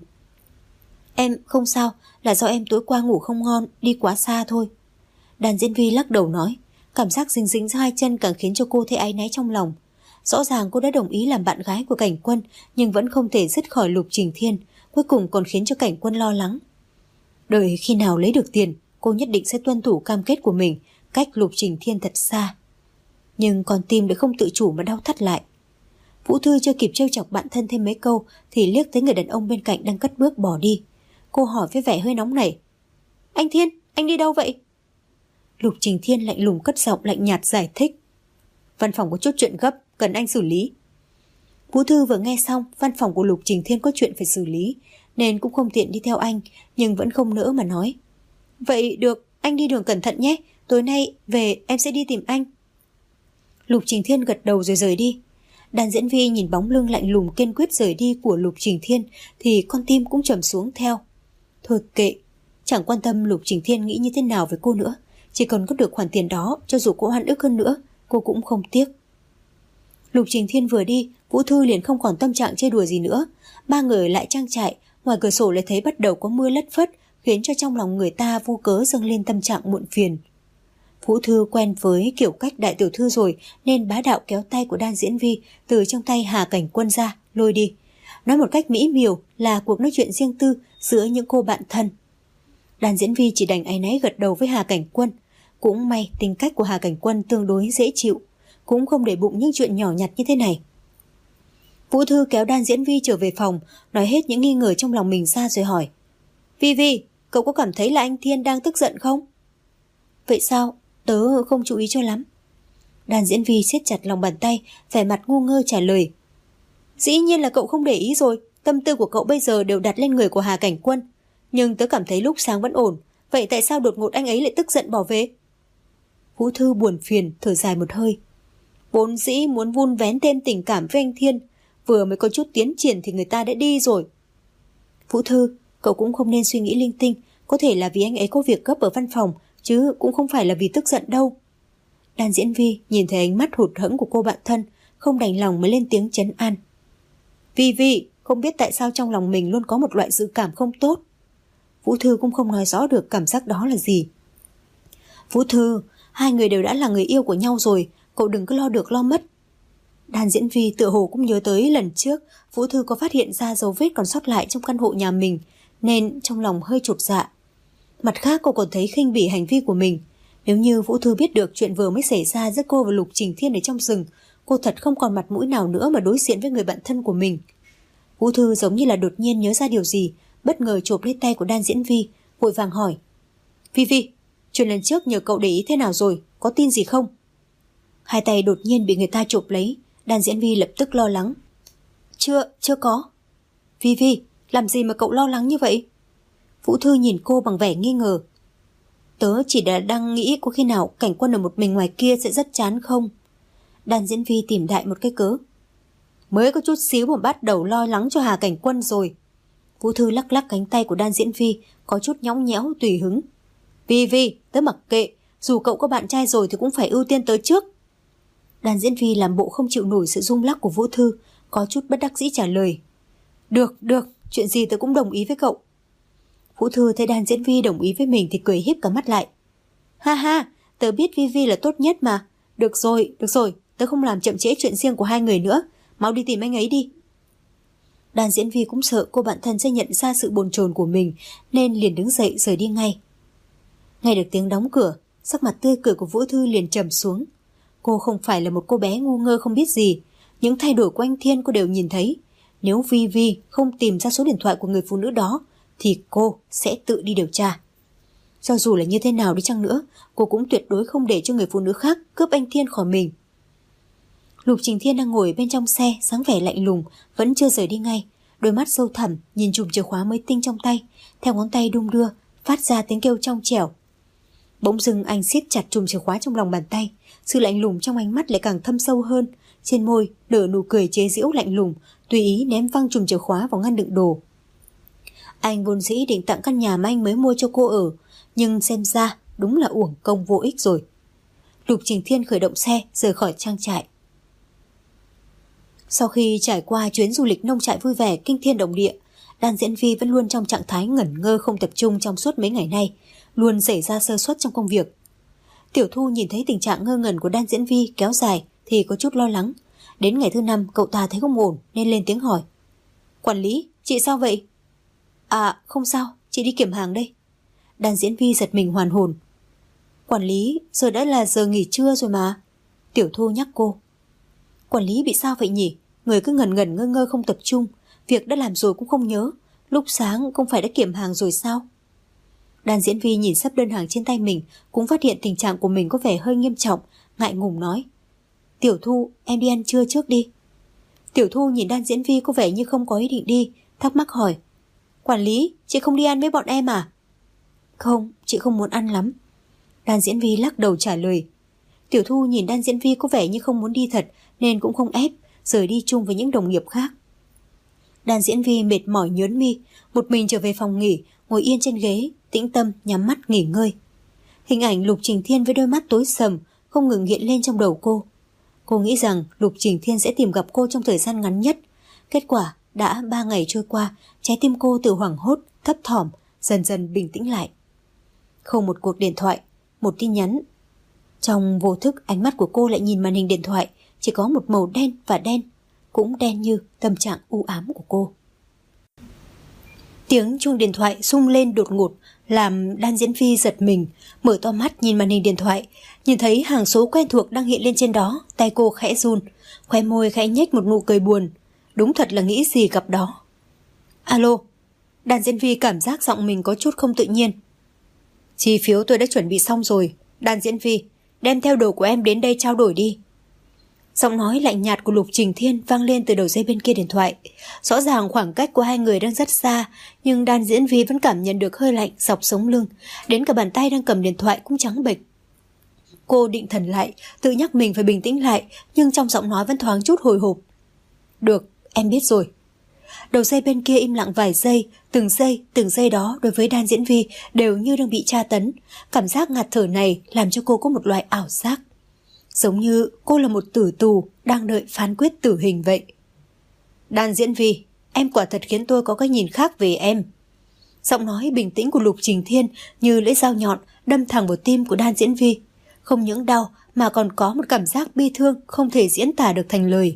Em không sao, là do em tối qua ngủ không ngon, đi quá xa thôi. Đan Diễn Phi lắc đầu nói, cảm giác dính dính giữa hai chân càng khiến cho cô thấy áy náy trong lòng. Rõ ràng cô đã đồng ý làm bạn gái của Cảnh Quân, nhưng vẫn không thể dứt khỏi Lục Trình Thiên, cuối cùng còn khiến cho Cảnh Quân lo lắng. Đợi khi nào lấy được tiền, cô nhất định sẽ tuân thủ cam kết của mình, cách Lục Trình Thiên thật xa. Nhưng con tim đã không tự chủ mà đau thắt lại. Vũ Thư chưa kịp trêu chọc bạn thân thêm mấy câu thì liếc thấy người đàn ông bên cạnh đang cất bước bỏ đi. Cô hỏi với vẻ hơi nóng nảy: anh Thiên, anh đi đâu vậy? Lục Trình Thiên lạnh lùng cất giọng lạnh nhạt giải thích: văn phòng có chút chuyện gấp, cần anh xử lý. Vũ Thư vừa nghe xong văn phòng của Lục Trình Thiên có chuyện phải xử lý, nên cũng không tiện đi theo anh, nhưng vẫn không nỡ mà nói: vậy được, anh đi đường cẩn thận nhé, tối nay về em sẽ đi tìm anh. Lục Trình Thiên gật đầu rồi rời đi. Đàn diễn viên nhìn bóng lưng lạnh lùng kiên quyết rời đi của Lục Trình Thiên thì con tim cũng trầm xuống theo. Thôi kệ, chẳng quan tâm Lục Trình Thiên nghĩ như thế nào với cô nữa, chỉ cần có được khoản tiền đó, cho dù cô oan ức hơn nữa, cô cũng không tiếc. Lục Trình Thiên vừa đi, Vũ Thư liền không còn tâm trạng chơi đùa gì nữa. Ba người lại trang trại, ngoài cửa sổ lại thấy bắt đầu có mưa lất phất, khiến cho trong lòng người ta vô cớ dâng lên tâm trạng muộn phiền. Vũ Thư quen với kiểu cách đại tiểu thư rồi, nên bá đạo kéo tay của Đan Diễn Vi từ trong tay Hà Cảnh Quân ra, lôi đi. Nói một cách mỹ miều là cuộc nói chuyện riêng tư giữa những cô bạn thân. Đan Diễn Vi chỉ đành áy náy gật đầu với Hà Cảnh Quân. Cũng may tính cách của Hà Cảnh Quân tương đối dễ chịu, cũng không để bụng những chuyện nhỏ nhặt như thế này. Vũ Thư kéo Đan Diễn Vi trở về phòng, nói hết những nghi ngờ trong lòng mình ra rồi hỏi: Vi Vi, cậu có cảm thấy là anh Thiên đang tức giận không? Vậy sao? Tớ không chú ý cho lắm. Đan Diễn Vi siết chặt lòng bàn tay, vẻ mặt ngu ngơ trả lời: dĩ nhiên là cậu không để ý rồi, tâm tư của cậu bây giờ đều đặt lên người của Hà Cảnh Quân. Nhưng tớ cảm thấy lúc sáng vẫn ổn, vậy tại sao đột ngột anh ấy lại tức giận bỏ về? Vũ Thư buồn phiền thở dài một hơi. Vốn dĩ muốn vun vén thêm tình cảm với anh Thiên, vừa mới có chút tiến triển thì người ta đã đi rồi. Vũ Thư, cậu cũng không nên suy nghĩ linh tinh, có thể là vì anh ấy có việc gấp ở văn phòng, chứ cũng không phải là vì tức giận đâu. Đan Diễn Vi nhìn thấy ánh mắt hụt hẫng của cô bạn thân, không đành lòng mới lên tiếng trấn an. Vi Vi, không biết tại sao trong lòng mình luôn có một loại dự cảm không tốt. Vũ Thư cũng không nói rõ được cảm giác đó là gì. Vũ Thư, hai người đều đã là người yêu của nhau rồi, cậu đừng cứ lo được lo mất. Đan Diễn Vi tựa hồ cũng nhớ tới lần trước Vũ Thư có phát hiện ra dấu vết còn sót lại trong căn hộ nhà mình, nên trong lòng hơi chột dạ. Mặt khác cô còn thấy khinh bỉ hành vi của mình. Nếu như Vũ Thư biết được chuyện vừa mới xảy ra giữa cô và Lục Trình Thiên ở trong rừng, cô thật không còn mặt mũi nào nữa mà đối diện với người bạn thân của mình. Vũ Thư giống như là đột nhiên nhớ ra điều gì, bất ngờ chộp lấy tay của Đan Diễn Vi, vội vàng hỏi: Vi Vi, chuyện lần trước nhờ cậu để ý thế nào rồi, có tin gì không? Hai tay đột nhiên bị người ta chộp lấy, Đan Diễn Vi lập tức lo lắng. Chưa, chưa có. Vi Vi, làm gì mà cậu lo lắng như vậy? Vũ Thư nhìn cô bằng vẻ nghi ngờ. Tớ chỉ đã đang nghĩ có khi nào Cảnh Quân ở một mình ngoài kia sẽ rất chán không? Đan Diễn Vi tìm đại một cái cớ. Mới có chút xíu mà bắt đầu lo lắng cho Hà Cảnh Quân rồi. Vũ Thư lắc lắc cánh tay của Đan Diễn Vi, có chút nhõng nhẽo tùy hứng. Vi Vi, tớ mặc kệ, dù cậu có bạn trai rồi thì cũng phải ưu tiên tớ trước. Đan Diễn Vi làm bộ không chịu nổi sự rung lắc của Vũ Thư, có chút bất đắc dĩ trả lời. Được, được, chuyện gì tớ cũng đồng ý với cậu. Vũ Thư thấy Đan Diễn Vi đồng ý với mình thì cười híp cả mắt lại. Ha ha, tớ biết Vi Vi là tốt nhất mà. Được rồi, được rồi, tớ không làm chậm trễ chuyện riêng của hai người nữa, mau đi tìm anh ấy đi. Đan Diễn Vi cũng sợ cô bạn thân sẽ nhận ra sự bồn chồn của mình, nên liền đứng dậy rời đi ngay. Nghe được tiếng đóng cửa, sắc mặt tươi cười của Vũ Thư liền trầm xuống. Cô không phải là một cô bé ngu ngơ không biết gì, những thay đổi của anh Thiên cô đều nhìn thấy. Nếu Vi Vi không tìm ra số điện thoại của người phụ nữ đó thì cô sẽ tự đi điều tra. Cho dù là như thế nào đi chăng nữa, cô cũng tuyệt đối không để cho người phụ nữ khác cướp anh Thiên khỏi mình. Lục Trình Thiên đang ngồi bên trong xe, dáng vẻ lạnh lùng, vẫn chưa rời đi ngay. Đôi mắt sâu thẳm nhìn chùm chìa khóa mới tinh trong tay, theo ngón tay đung đưa, phát ra tiếng kêu trong trẻo. Bỗng dưng anh siết chặt chùm chìa khóa trong lòng bàn tay, sự lạnh lùng trong ánh mắt lại càng thâm sâu hơn, trên môi nở nụ cười chế giễu lạnh lùng, tùy ý ném văng chùm chìa khóa vào ngăn đựng đồ. Anh vốn dĩ định tặng căn nhà mà anh mới mua cho cô ở, nhưng xem ra đúng là uổng công vô ích rồi. Lục Trình Thiên khởi động xe rời khỏi trang trại. Sau khi trải qua chuyến du lịch nông trại vui vẻ kinh thiên động địa, Đan Diễn Vi vẫn luôn trong trạng thái ngẩn ngơ không tập trung trong suốt mấy ngày nay, luôn xảy ra sơ suất trong công việc. Tiểu Thu nhìn thấy tình trạng ngơ ngẩn của Đan Diễn Vi kéo dài thì có chút lo lắng. Đến ngày thứ năm cậu ta thấy không ổn nên lên tiếng hỏi. Quản lý, chị sao vậy? À không sao, chị đi kiểm hàng đây. Đan Diễn Vi giật mình hoàn hồn. Quản lý, giờ đã là giờ nghỉ trưa rồi mà. Tiểu Thu nhắc cô. Quản lý bị sao vậy nhỉ? Người cứ ngẩn ngẩn ngơ ngơ không tập trung, việc đã làm rồi cũng không nhớ. Lúc sáng không phải đã kiểm hàng rồi sao? Đan Diễn Vi nhìn sắp đơn hàng trên tay mình, cũng phát hiện tình trạng của mình có vẻ hơi nghiêm trọng, ngại ngùng nói. Tiểu Thu, em đi ăn trưa trước đi. Tiểu Thu nhìn Đan Diễn Vi có vẻ như không có ý định đi, thắc mắc hỏi. Quản lý, chị không đi ăn với bọn em à? Không, chị không muốn ăn lắm. Đan Diễn Vi lắc đầu trả lời. Tiểu Thu nhìn Đan Diễn Vi có vẻ như không muốn đi thật nên cũng không ép, rời đi chung với những đồng nghiệp khác. Đan Diễn Vi mệt mỏi nhớn mi, một mình trở về phòng nghỉ, ngồi yên trên ghế, tĩnh tâm nhắm mắt nghỉ ngơi. Hình ảnh Lục Trình Thiên với đôi mắt tối sầm không ngừng hiện lên trong đầu cô. Cô nghĩ rằng Lục Trình Thiên sẽ tìm gặp cô trong thời gian ngắn nhất. Kết quả đã ba ngày trôi qua, trái tim cô từ hoảng hốt, thấp thỏm dần dần bình tĩnh lại. Không một cuộc điện thoại, một tin nhắn. Trong vô thức ánh mắt của cô lại nhìn màn hình điện thoại, chỉ có một màu đen và đen, cũng đen như tâm trạng u ám của cô. Tiếng chuông điện thoại rung lên đột ngột, làm Đan Diễn Vi giật mình, mở to mắt nhìn màn hình điện thoại, nhìn thấy hàng số quen thuộc đang hiện lên trên đó, tay cô khẽ run, khóe môi khẽ nhếch một nụ cười buồn, đúng thật là nghĩ gì gặp đó. Alo, Đan Diễn Vi cảm giác giọng mình có chút không tự nhiên. Chi phiếu tôi đã chuẩn bị xong rồi, Đan Diễn Vi, đem theo đồ của em đến đây trao đổi đi. Giọng nói lạnh nhạt của Lục Trình Thiên vang lên từ đầu dây bên kia điện thoại. Rõ ràng khoảng cách của hai người đang rất xa, nhưng Đan Diễn Vi vẫn cảm nhận được hơi lạnh dọc sống lưng, đến cả bàn tay đang cầm điện thoại cũng trắng bệch. Cô định thần lại, tự nhắc mình phải bình tĩnh lại, nhưng trong giọng nói vẫn thoáng chút hồi hộp. Được, em biết rồi. Đầu dây bên kia im lặng vài giây, từng giây, từng giây đó đối với Đan Diễn Vi đều như đang bị tra tấn. Cảm giác ngạt thở này làm cho cô có một loại ảo giác. Giống như cô là một tử tù đang đợi phán quyết tử hình vậy. Đan Diễn Vi, em quả thật khiến tôi có cái nhìn khác về em. Giọng nói bình tĩnh của Lục Trình Thiên như lưỡi dao nhọn đâm thẳng vào tim của Đan Diễn Vi. Không những đau mà còn có một cảm giác bi thương không thể diễn tả được thành lời.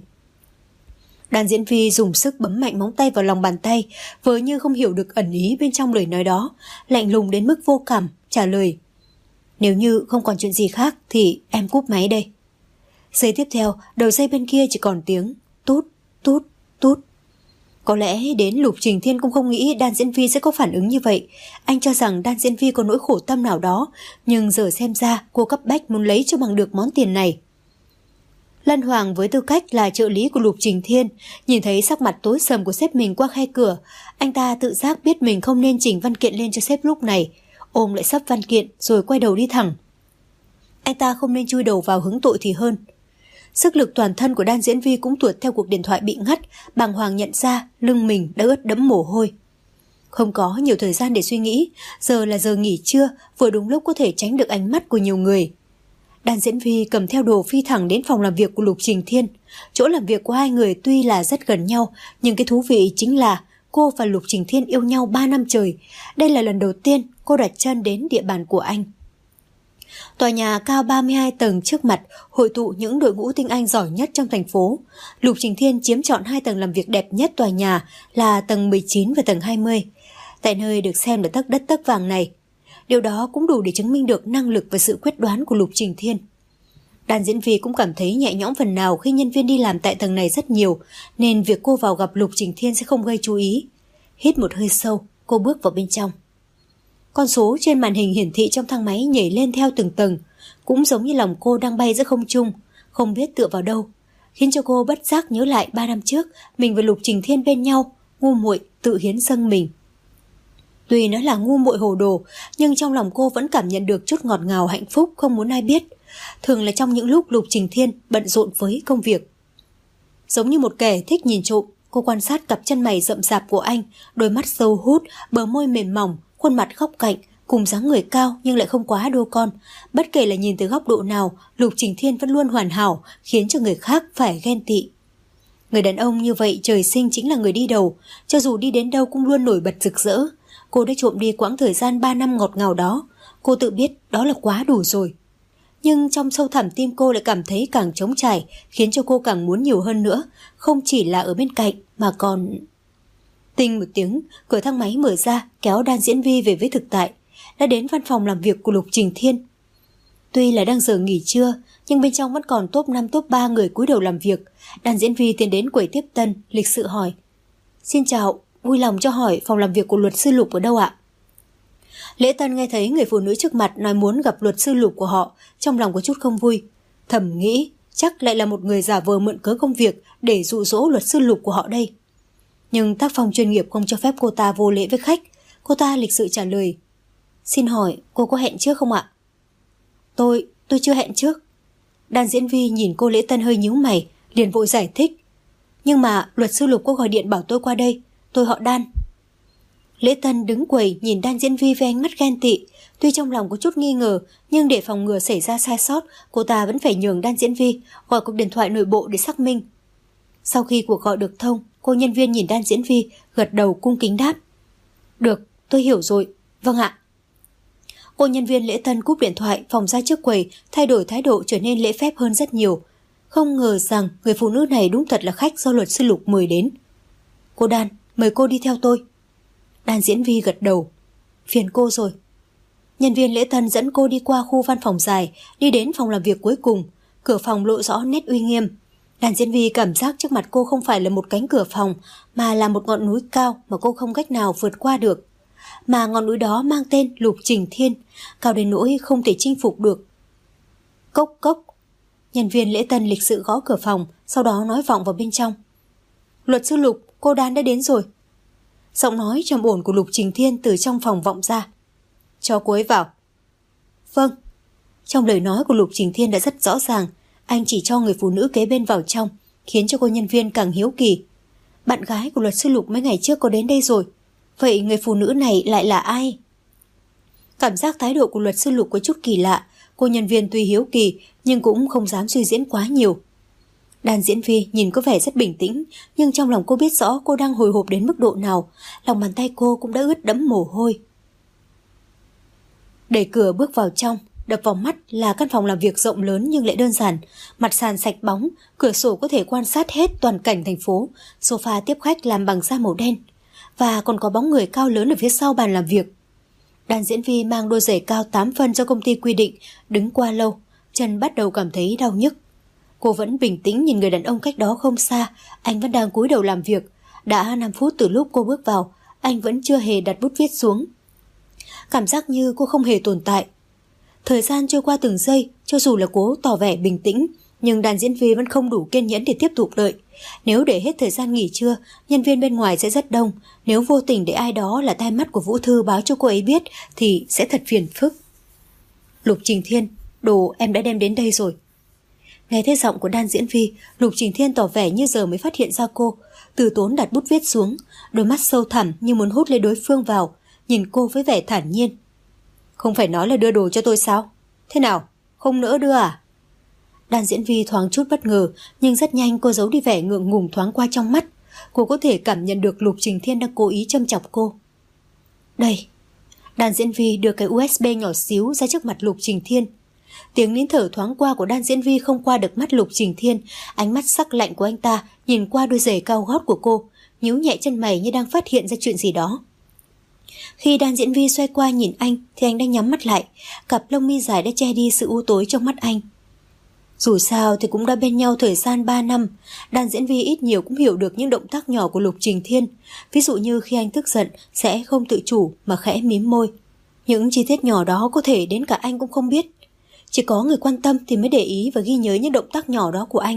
Đan Diễn Vi dùng sức bấm mạnh móng tay vào lòng bàn tay, với như không hiểu được ẩn ý bên trong lời nói đó, lạnh lùng đến mức vô cảm, trả lời. Nếu như không còn chuyện gì khác thì em cúp máy đây. Giây tiếp theo, đầu dây bên kia chỉ còn tiếng tút, tút, tút. Có lẽ đến Lục Trình Thiên cũng không nghĩ Đan Diễn Vi sẽ có phản ứng như vậy. Anh cho rằng Đan Diễn Vi có nỗi khổ tâm nào đó, nhưng giờ xem ra cô cấp bách muốn lấy cho bằng được món tiền này. Lân Hoàng với tư cách là trợ lý của Lục Trình Thiên, nhìn thấy sắc mặt tối sầm của sếp mình qua khe cửa, anh ta tự giác biết mình không nên chỉnh văn kiện lên cho sếp lúc này, ôm lại sấp văn kiện rồi quay đầu đi thẳng. Anh ta không nên chui đầu vào hứng tội thì hơn. Sức lực toàn thân của Đan Diễn Vi cũng tuột theo cuộc điện thoại bị ngắt, bàng hoàng nhận ra lưng mình đã ướt đẫm mồ hôi. Không có nhiều thời gian để suy nghĩ, giờ là giờ nghỉ trưa, vừa đúng lúc có thể tránh được ánh mắt của nhiều người. Đan Diễn Vi cầm theo đồ phi thẳng đến phòng làm việc của Lục Trình Thiên. Chỗ làm việc của hai người tuy là rất gần nhau, nhưng cái thú vị chính là cô và Lục Trình Thiên yêu nhau ba năm trời. Đây là lần đầu tiên cô đặt chân đến địa bàn của anh. Tòa nhà cao ba mươi hai tầng trước mặt hội tụ những đội ngũ tinh anh giỏi nhất trong thành phố. Lục Trình Thiên chiếm trọn hai tầng làm việc đẹp nhất tòa nhà là tầng mười chín và tầng hai mươi. Tại nơi được xem là tấc đất tấc vàng này, điều đó cũng đủ để chứng minh được năng lực và sự quyết đoán của Lục Trình Thiên. Đan Diễn Vi cũng cảm thấy nhẹ nhõm phần nào khi nhân viên đi làm tại tầng này rất nhiều, nên việc cô vào gặp Lục Trình Thiên sẽ không gây chú ý. Hít một hơi sâu, cô bước vào bên trong. Con số trên màn hình hiển thị trong thang máy nhảy lên theo từng tầng, cũng giống như lòng cô đang bay giữa không trung, không biết tựa vào đâu, khiến cho cô bất giác nhớ lại ba năm trước mình và Lục Trình Thiên bên nhau, ngu muội tự hiến dâng mình. Tuy nó là ngu muội hồ đồ, nhưng trong lòng cô vẫn cảm nhận được chút ngọt ngào hạnh phúc không muốn ai biết. Thường là trong những lúc Lục Trình Thiên bận rộn với công việc. Giống như một kẻ thích nhìn trộm, cô quan sát cặp chân mày rậm rạp của anh, đôi mắt sâu hút, bờ môi mềm mỏng, khuôn mặt góc cạnh, cùng dáng người cao nhưng lại không quá đô con. Bất kể là nhìn từ góc độ nào, Lục Trình Thiên vẫn luôn hoàn hảo, khiến cho người khác phải ghen tị. Người đàn ông như vậy trời sinh chính là người đi đầu, cho dù đi đến đâu cũng luôn nổi bật rực rỡ. Cô đã trộm đi quãng thời gian ba năm ngọt ngào đó, cô tự biết đó là quá đủ rồi. Nhưng trong sâu thẳm tim cô lại cảm thấy càng trống trải, khiến cho cô càng muốn nhiều hơn nữa, không chỉ là ở bên cạnh mà còn... Tinh một tiếng, cửa thang máy mở ra, kéo Đan Diễn Vi về với thực tại, đã đến văn phòng làm việc của Lục Trình Thiên. Tuy là đang giờ nghỉ trưa, nhưng bên trong vẫn còn top năm top ba người cúi đầu làm việc. Đan Diễn Vi tiến đến quầy tiếp tân, lịch sự hỏi: "Xin chào, vui lòng cho hỏi phòng làm việc của luật sư Lục ở đâu ạ?" Lễ Tân nghe thấy người phụ nữ trước mặt nói muốn gặp luật sư Lục của họ, trong lòng có chút không vui, thầm nghĩ chắc lại là một người giả vờ mượn cớ công việc để dụ dỗ luật sư Lục của họ đây. Nhưng tác phong chuyên nghiệp không cho phép cô ta vô lễ với khách. Cô ta lịch sự trả lời: "Xin hỏi cô có hẹn trước không ạ?" Tôi, tôi chưa hẹn trước." Đan Diễn Vi nhìn cô Lễ Tân hơi nhíu mày, liền vội giải thích: "Nhưng mà luật sư Lục có gọi điện bảo tôi qua đây, tôi họ Đan." Lễ Tân đứng quầy nhìn Đan Diễn Vi với ánh mắt ghen tị. Tuy trong lòng có chút nghi ngờ, nhưng để phòng ngừa xảy ra sai sót, cô ta vẫn phải nhường Đan Diễn Vi gọi cuộc điện thoại nội bộ để xác minh. Sau khi cuộc gọi được thông, cô nhân viên nhìn Đan Diễn Vi, gật đầu cung kính đáp: "Được, tôi hiểu rồi, vâng ạ." Cô nhân viên Lễ Tân cúp điện thoại, phòng ra trước quầy, thay đổi thái độ trở nên lễ phép hơn rất nhiều. Không ngờ rằng người phụ nữ này đúng thật là khách do luật sư Lục mời đến. "Cô Đan, mời cô đi theo tôi." Đan Diễn Vi gật đầu: "Phiền cô rồi." Nhân viên Lễ Tân dẫn cô đi qua khu văn phòng dài, đi đến phòng làm việc cuối cùng. Cửa phòng lộ rõ nét uy nghiêm. Đan Diễn Vi cảm giác trước mặt cô không phải là một cánh cửa phòng, mà là một ngọn núi cao mà cô không cách nào vượt qua được. Mà ngọn núi đó mang tên Lục Trình Thiên, cao đến nỗi không thể chinh phục được. Cốc cốc. Nhân viên Lễ Tân lịch sự gõ cửa phòng, sau đó nói vọng vào bên trong: "Luật sư Lục, cô Đan đã đến rồi." Giọng nói trầm ổn của Lục Trình Thiên từ trong phòng vọng ra: "Cho cô ấy vào." "Vâng." Trong lời nói của Lục Trình Thiên đã rất rõ ràng, anh chỉ cho người phụ nữ kế bên vào trong, khiến cho cô nhân viên càng hiếu kỳ. Bạn gái của luật sư Lục mấy ngày trước có đến đây rồi, vậy người phụ nữ này lại là ai? Cảm giác thái độ của luật sư Lục có chút kỳ lạ, cô nhân viên tuy hiếu kỳ nhưng cũng không dám suy diễn quá nhiều. Đan Diễn Vi nhìn có vẻ rất bình tĩnh, nhưng trong lòng cô biết rõ cô đang hồi hộp đến mức độ nào, lòng bàn tay cô cũng đã ướt đẫm mồ hôi. Đẩy cửa bước vào trong, đập vào mắt là căn phòng làm việc rộng lớn nhưng lại đơn giản, mặt sàn sạch bóng, cửa sổ có thể quan sát hết toàn cảnh thành phố, sofa tiếp khách làm bằng da màu đen, và còn có bóng người cao lớn ở phía sau bàn làm việc. Đan Diễn Vi mang đôi giày cao tám phân do công ty quy định, đứng qua lâu, chân bắt đầu cảm thấy đau nhức. Cô vẫn bình tĩnh nhìn người đàn ông cách đó không xa, anh vẫn đang cúi đầu làm việc. Đã năm phút từ lúc cô bước vào, anh vẫn chưa hề đặt bút viết xuống. Cảm giác như cô không hề tồn tại. Thời gian trôi qua từng giây, cho dù là cố tỏ vẻ bình tĩnh, nhưng Đan Diễn Vi vẫn không đủ kiên nhẫn để tiếp tục đợi. Nếu để hết thời gian nghỉ trưa, nhân viên bên ngoài sẽ rất đông. Nếu vô tình để ai đó là tai mắt của Vũ Thư báo cho cô ấy biết thì sẽ thật phiền phức. "Lục Trình Thiên, đồ em đã đem đến đây rồi." Nghe thấy giọng của Đan Diễn Vi, Lục Trình Thiên tỏ vẻ như giờ mới phát hiện ra cô, từ tốn đặt bút viết xuống, đôi mắt sâu thẳm như muốn hút lấy đối phương vào, nhìn cô với vẻ thản nhiên. "Không phải nói là đưa đồ cho tôi sao? Thế nào, không nỡ đưa à?" Đan Diễn Vi thoáng chút bất ngờ, nhưng rất nhanh cô giấu đi vẻ ngượng ngùng thoáng qua trong mắt. Cô có thể cảm nhận được Lục Trình Thiên đang cố ý châm chọc cô. "Đây." Đan Diễn Vi đưa cái u ét bê nhỏ xíu ra trước mặt Lục Trình Thiên. Tiếng nín thở thoáng qua của Đan Diễn Vi không qua được mắt Lục Trình Thiên, ánh mắt sắc lạnh của anh ta nhìn qua đôi giày cao gót của cô, nhíu nhẹ chân mày như đang phát hiện ra chuyện gì đó. Khi Đan Diễn Vi xoay qua nhìn anh thì anh đang nhắm mắt lại, cặp lông mi dài đã che đi sự u tối trong mắt anh. Dù sao thì cũng đã bên nhau thời gian ba năm, Đan Diễn Vi ít nhiều cũng hiểu được những động tác nhỏ của Lục Trình Thiên, ví dụ như khi anh tức giận sẽ không tự chủ mà khẽ mím môi. Những chi tiết nhỏ đó có thể đến cả anh cũng không biết. Chỉ có người quan tâm thì mới để ý và ghi nhớ những động tác nhỏ đó của anh.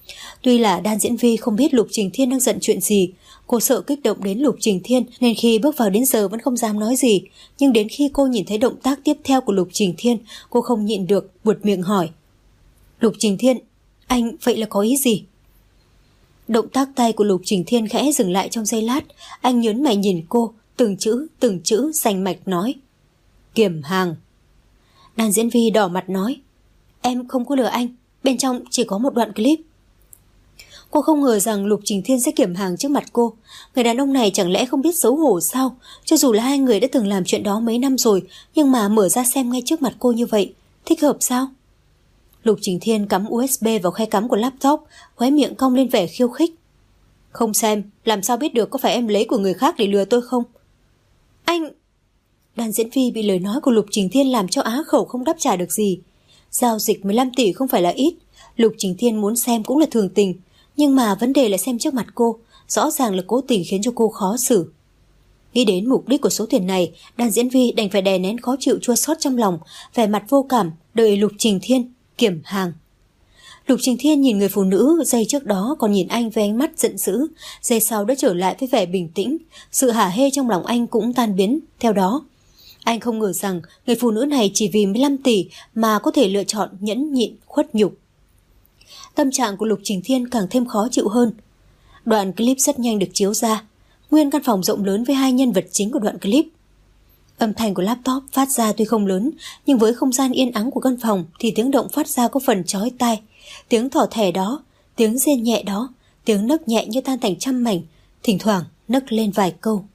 Tuy là Đan Diễn Vi không biết Lục Trình Thiên đang giận chuyện gì, cô sợ kích động đến Lục Trình Thiên nên khi bước vào đến giờ vẫn không dám nói gì, nhưng đến khi cô nhìn thấy động tác tiếp theo của Lục Trình Thiên, cô không nhịn được buột miệng hỏi: Lục Trình Thiên, anh vậy là có ý gì? Động tác tay của Lục Trình Thiên khẽ dừng lại trong giây lát, anh nhớn mày nhìn cô, từng chữ từng chữ rành mạch nói: Kiểm hàng. Đan Diễn Vi đỏ mặt nói: Em không có lừa anh, bên trong chỉ có một đoạn clip. Cô không ngờ rằng Lục Trình Thiên sẽ kiểm hàng trước mặt cô. Người đàn ông này chẳng lẽ không biết xấu hổ sao? Cho dù là hai người đã từng làm chuyện đó mấy năm rồi, nhưng mà mở ra xem ngay trước mặt cô như vậy, thích hợp sao? Lục Trình Thiên cắm u ét bê vào khe cắm của laptop, khóe miệng cong lên vẻ khiêu khích. Không xem, làm sao biết được có phải em lấy của người khác để lừa tôi không? Anh... Đan Diễn Vi bị lời nói của Lục Trình Thiên làm cho á khẩu không đáp trả được gì. Giao dịch mười lăm tỷ không phải là ít, Lục Trình Thiên muốn xem cũng là thường tình, nhưng mà vấn đề là xem trước mặt cô, rõ ràng là cố tình khiến cho cô khó xử. Nghĩ đến mục đích của số tiền này, Đan Diễn Vi đành phải đè nén khó chịu chua xót trong lòng, vẻ mặt vô cảm, đợi Lục Trình Thiên kiểm hàng. Lục Trình Thiên nhìn người phụ nữ giây trước đó còn nhìn anh với ánh mắt giận dữ, giây sau đã trở lại với vẻ bình tĩnh, sự hả hê trong lòng anh cũng tan biến theo đó. Anh không ngờ rằng người phụ nữ này chỉ vì mười lăm tỷ mà có thể lựa chọn nhẫn nhịn khuất nhục. Tâm trạng của Lục Trình Thiên càng thêm khó chịu hơn. Đoạn clip rất nhanh được chiếu ra, nguyên căn phòng rộng lớn với hai nhân vật chính của đoạn clip. Âm thanh của laptop phát ra tuy không lớn, nhưng với không gian yên ắng của căn phòng thì tiếng động phát ra có phần chói tai. Tiếng thỏ thẻ đó, tiếng rên nhẹ đó, tiếng nấc nhẹ như tan thành trăm mảnh, thỉnh thoảng nấc lên vài câu.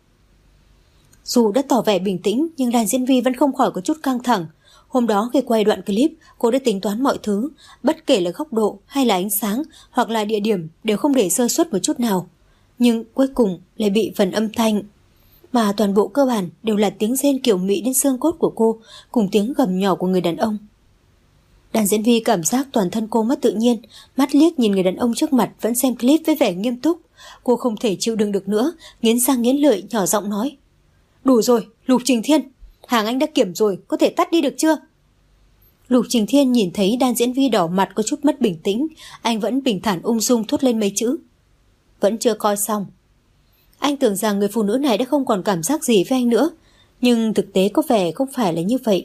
Dù đã tỏ vẻ bình tĩnh, nhưng Đan Diễn Vi vẫn không khỏi có chút căng thẳng. Hôm đó khi quay đoạn clip, cô đã tính toán mọi thứ, bất kể là góc độ hay là ánh sáng hoặc là địa điểm đều không để sơ suất một chút nào. Nhưng cuối cùng lại bị phần âm thanh, mà toàn bộ cơ bản đều là tiếng rên kiểu mị đến xương cốt của cô, cùng tiếng gầm nhỏ của người đàn ông. Đan Diễn Vi cảm giác toàn thân cô mất tự nhiên, mắt liếc nhìn người đàn ông trước mặt vẫn xem clip với vẻ nghiêm túc. Cô không thể chịu đựng được nữa, nghiến răng nghiến lợi nhỏ giọng nói: Đủ rồi, Lục Trình Thiên, hàng anh đã kiểm rồi, có thể tắt đi được chưa? Lục Trình Thiên nhìn thấy Đan Diễn Vi đỏ mặt có chút mất bình tĩnh, anh vẫn bình thản ung dung thốt lên mấy chữ: Vẫn chưa coi xong. Anh tưởng rằng người phụ nữ này đã không còn cảm giác gì với anh nữa, nhưng thực tế có vẻ không phải là như vậy.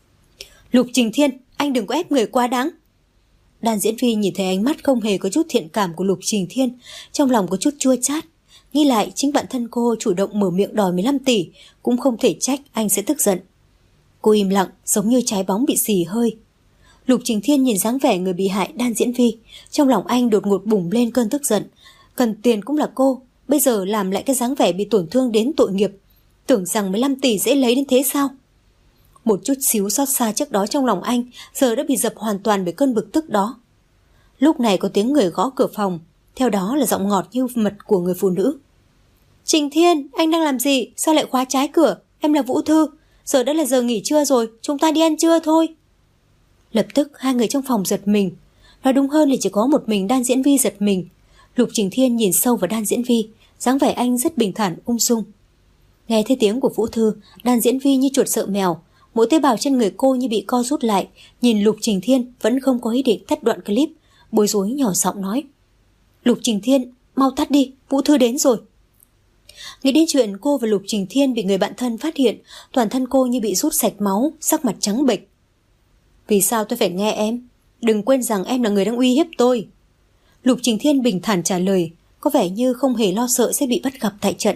Lục Trình Thiên, anh đừng có ép người quá đáng. Đan Diễn Vi nhìn thấy ánh mắt không hề có chút thiện cảm của Lục Trình Thiên, trong lòng có chút chua chát. Nghĩ lại chính bản thân cô chủ động mở miệng đòi mười lăm tỷ, cũng không thể trách anh sẽ tức giận. Cô im lặng giống như trái bóng bị xì hơi. Lục Trình Thiên nhìn dáng vẻ người bị hại Đan Diễn Vi, trong lòng anh đột ngột bùng lên cơn tức giận. Cần tiền cũng là cô, bây giờ làm lại cái dáng vẻ bị tổn thương đến tội nghiệp, tưởng rằng mười lăm tỷ dễ lấy đến thế sao? Một chút xíu xót xa trước đó trong lòng anh giờ đã bị dập hoàn toàn bởi cơn bực tức đó. Lúc này có tiếng người gõ cửa phòng, theo đó là giọng ngọt như mật của người phụ nữ. Trình Thiên, anh đang làm gì? Sao lại khóa trái cửa? Em là Vũ Thư, giờ đã là giờ nghỉ trưa rồi, chúng ta đi ăn trưa thôi. Lập tức hai người trong phòng giật mình. Nói đúng hơn là chỉ có một mình Đan Diễn Vi giật mình. Lục Trình Thiên nhìn sâu vào Đan Diễn Vi, dáng vẻ anh rất bình thản ung dung. Nghe thấy tiếng của Vũ Thư, Đan Diễn Vi như chuột sợ mèo, mỗi tế bào trên người cô như bị co rút lại. Nhìn Lục Trình Thiên vẫn không có ý định tắt đoạn clip, bối rối nhỏ giọng nói: Lục Trình Thiên, mau tắt đi, Vũ Thư đến rồi. Nghĩ đến chuyện cô và Lục Trình Thiên bị người bạn thân phát hiện, toàn thân cô như bị rút sạch máu, sắc mặt trắng bệch. Vì sao tôi phải nghe em? Đừng quên rằng em là người đang uy hiếp tôi. Lục Trình Thiên bình thản trả lời, có vẻ như không hề lo sợ sẽ bị bắt gặp tại trận.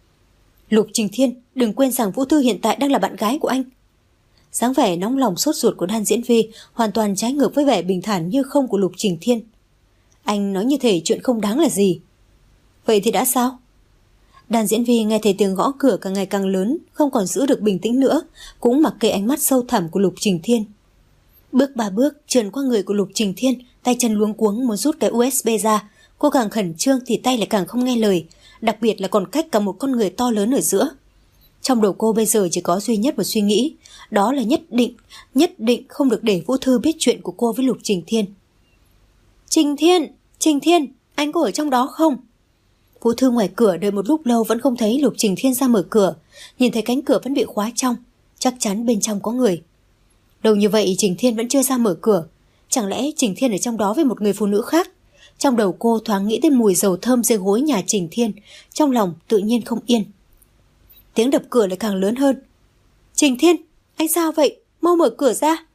Lục Trình Thiên, đừng quên rằng Vũ Thư hiện tại đang là bạn gái của anh. Dáng vẻ nóng lòng sốt ruột của Đan Diễn Vi hoàn toàn trái ngược với vẻ bình thản như không của Lục Trình Thiên. Anh nói như thể chuyện không đáng là gì. Vậy thì đã sao? Đan Diễn Vi nghe thấy tiếng gõ cửa càng ngày càng lớn, không còn giữ được bình tĩnh nữa, cũng mặc kệ ánh mắt sâu thẳm của Lục Trình Thiên. Bước ba bước trườn qua người của Lục Trình Thiên, tay chân luống cuống muốn rút cái u ét bê ra. Cô càng khẩn trương thì tay lại càng không nghe lời, đặc biệt là còn cách cả một con người to lớn ở giữa. Trong đầu cô bây giờ chỉ có duy nhất một suy nghĩ, đó là nhất định, nhất định không được để Vũ Thư biết chuyện của cô với Lục Trình Thiên. Trình Thiên, Trình Thiên, anh có ở trong đó không? Vũ Thư ngoài cửa đợi một lúc lâu vẫn không thấy Lục Trình Thiên ra mở cửa, nhìn thấy cánh cửa vẫn bị khóa trong, chắc chắn bên trong có người. Đâu như vậy Trình Thiên vẫn chưa ra mở cửa, chẳng lẽ Trình Thiên ở trong đó với một người phụ nữ khác? Trong đầu cô thoáng nghĩ tới mùi dầu thơm dưới gối nhà Trình Thiên, trong lòng tự nhiên không yên. Tiếng đập cửa lại càng lớn hơn. Trình Thiên, anh sao vậy? Mau mở cửa ra.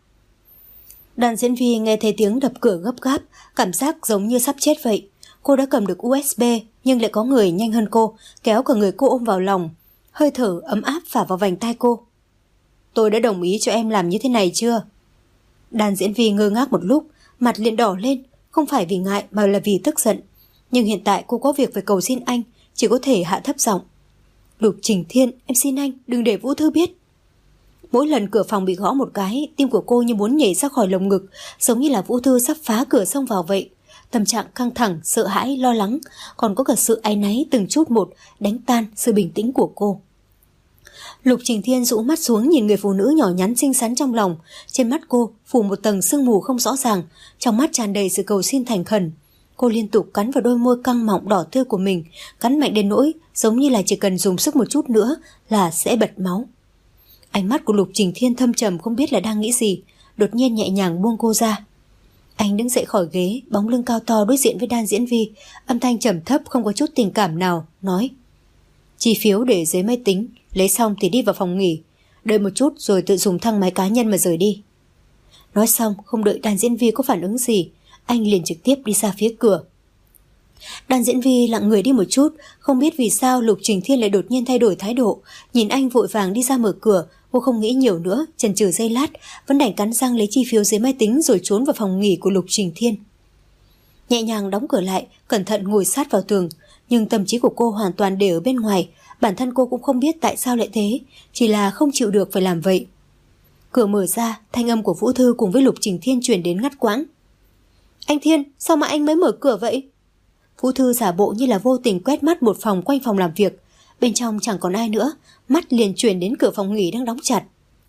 Đàn diễn viên nghe thấy tiếng đập cửa gấp gáp, cảm giác giống như sắp chết vậy. Cô đã cầm được u ét bê nhưng lại có người nhanh hơn cô, kéo cả người cô ôm vào lòng. Hơi thở ấm áp phả vào vành tai cô. Tôi đã đồng ý cho em làm như thế này chưa? Đàn diễn viên ngơ ngác một lúc, mặt liền đỏ lên, không phải vì ngại mà là vì tức giận. Nhưng hiện tại cô có việc phải cầu xin anh, chỉ có thể hạ thấp giọng. Lục Trình Thiên, em xin anh, đừng để Vũ Thư biết. Mỗi lần cửa phòng bị gõ một cái, tim của cô như muốn nhảy ra khỏi lồng ngực, giống như là Vũ Thư sắp phá cửa xông vào vậy. Tâm trạng căng thẳng, sợ hãi, lo lắng, còn có cả sự áy náy từng chút một đánh tan sự bình tĩnh của cô. Lục Trình Thiên rũ mắt xuống nhìn người phụ nữ nhỏ nhắn xinh xắn trong lòng. Trên mắt cô phủ một tầng sương mù không rõ ràng, trong mắt tràn đầy sự cầu xin thành khẩn. Cô liên tục cắn vào đôi môi căng mọng đỏ tươi của mình, cắn mạnh đến nỗi giống như là chỉ cần dùng sức một chút nữa là sẽ bật máu. Ánh mắt của Lục Trình Thiên thâm trầm không biết là đang nghĩ gì, đột nhiên nhẹ nhàng buông cô ra. Anh đứng dậy khỏi ghế, bóng lưng cao to đối diện với Đan Diễn Vi, âm thanh trầm thấp không có chút tình cảm nào, nói: Chi phiếu để dưới máy tính, lấy xong thì đi vào phòng nghỉ, đợi một chút rồi tự dùng thang máy cá nhân mà rời đi. Nói xong, không đợi Đan Diễn Vi có phản ứng gì, anh liền trực tiếp đi ra phía cửa. Đan Diễn Vi lặng người đi một chút, không biết vì sao Lục Trình Thiên lại đột nhiên thay đổi thái độ. Nhìn anh vội vàng đi ra mở cửa, cô không nghĩ nhiều nữa, chần chừ giây lát, vẫn đành cắn răng lấy chi phiếu dưới máy tính rồi trốn vào phòng nghỉ của Lục Trình Thiên. Nhẹ nhàng đóng cửa lại, cẩn thận ngồi sát vào tường, nhưng tâm trí của cô hoàn toàn để ở bên ngoài. Bản thân cô cũng không biết tại sao lại thế, chỉ là không chịu được phải làm vậy. Cửa mở ra, thanh âm của Vũ Thư cùng với Lục Trình Thiên truyền đến ngắt quãng. Anh Thiên, sao mà anh mới mở cửa vậy? Vũ Thư giả bộ như là vô tình quét mắt một phòng quanh phòng làm việc. Bên trong chẳng còn ai nữa, mắt liền chuyển đến cửa phòng nghỉ đang đóng chặt.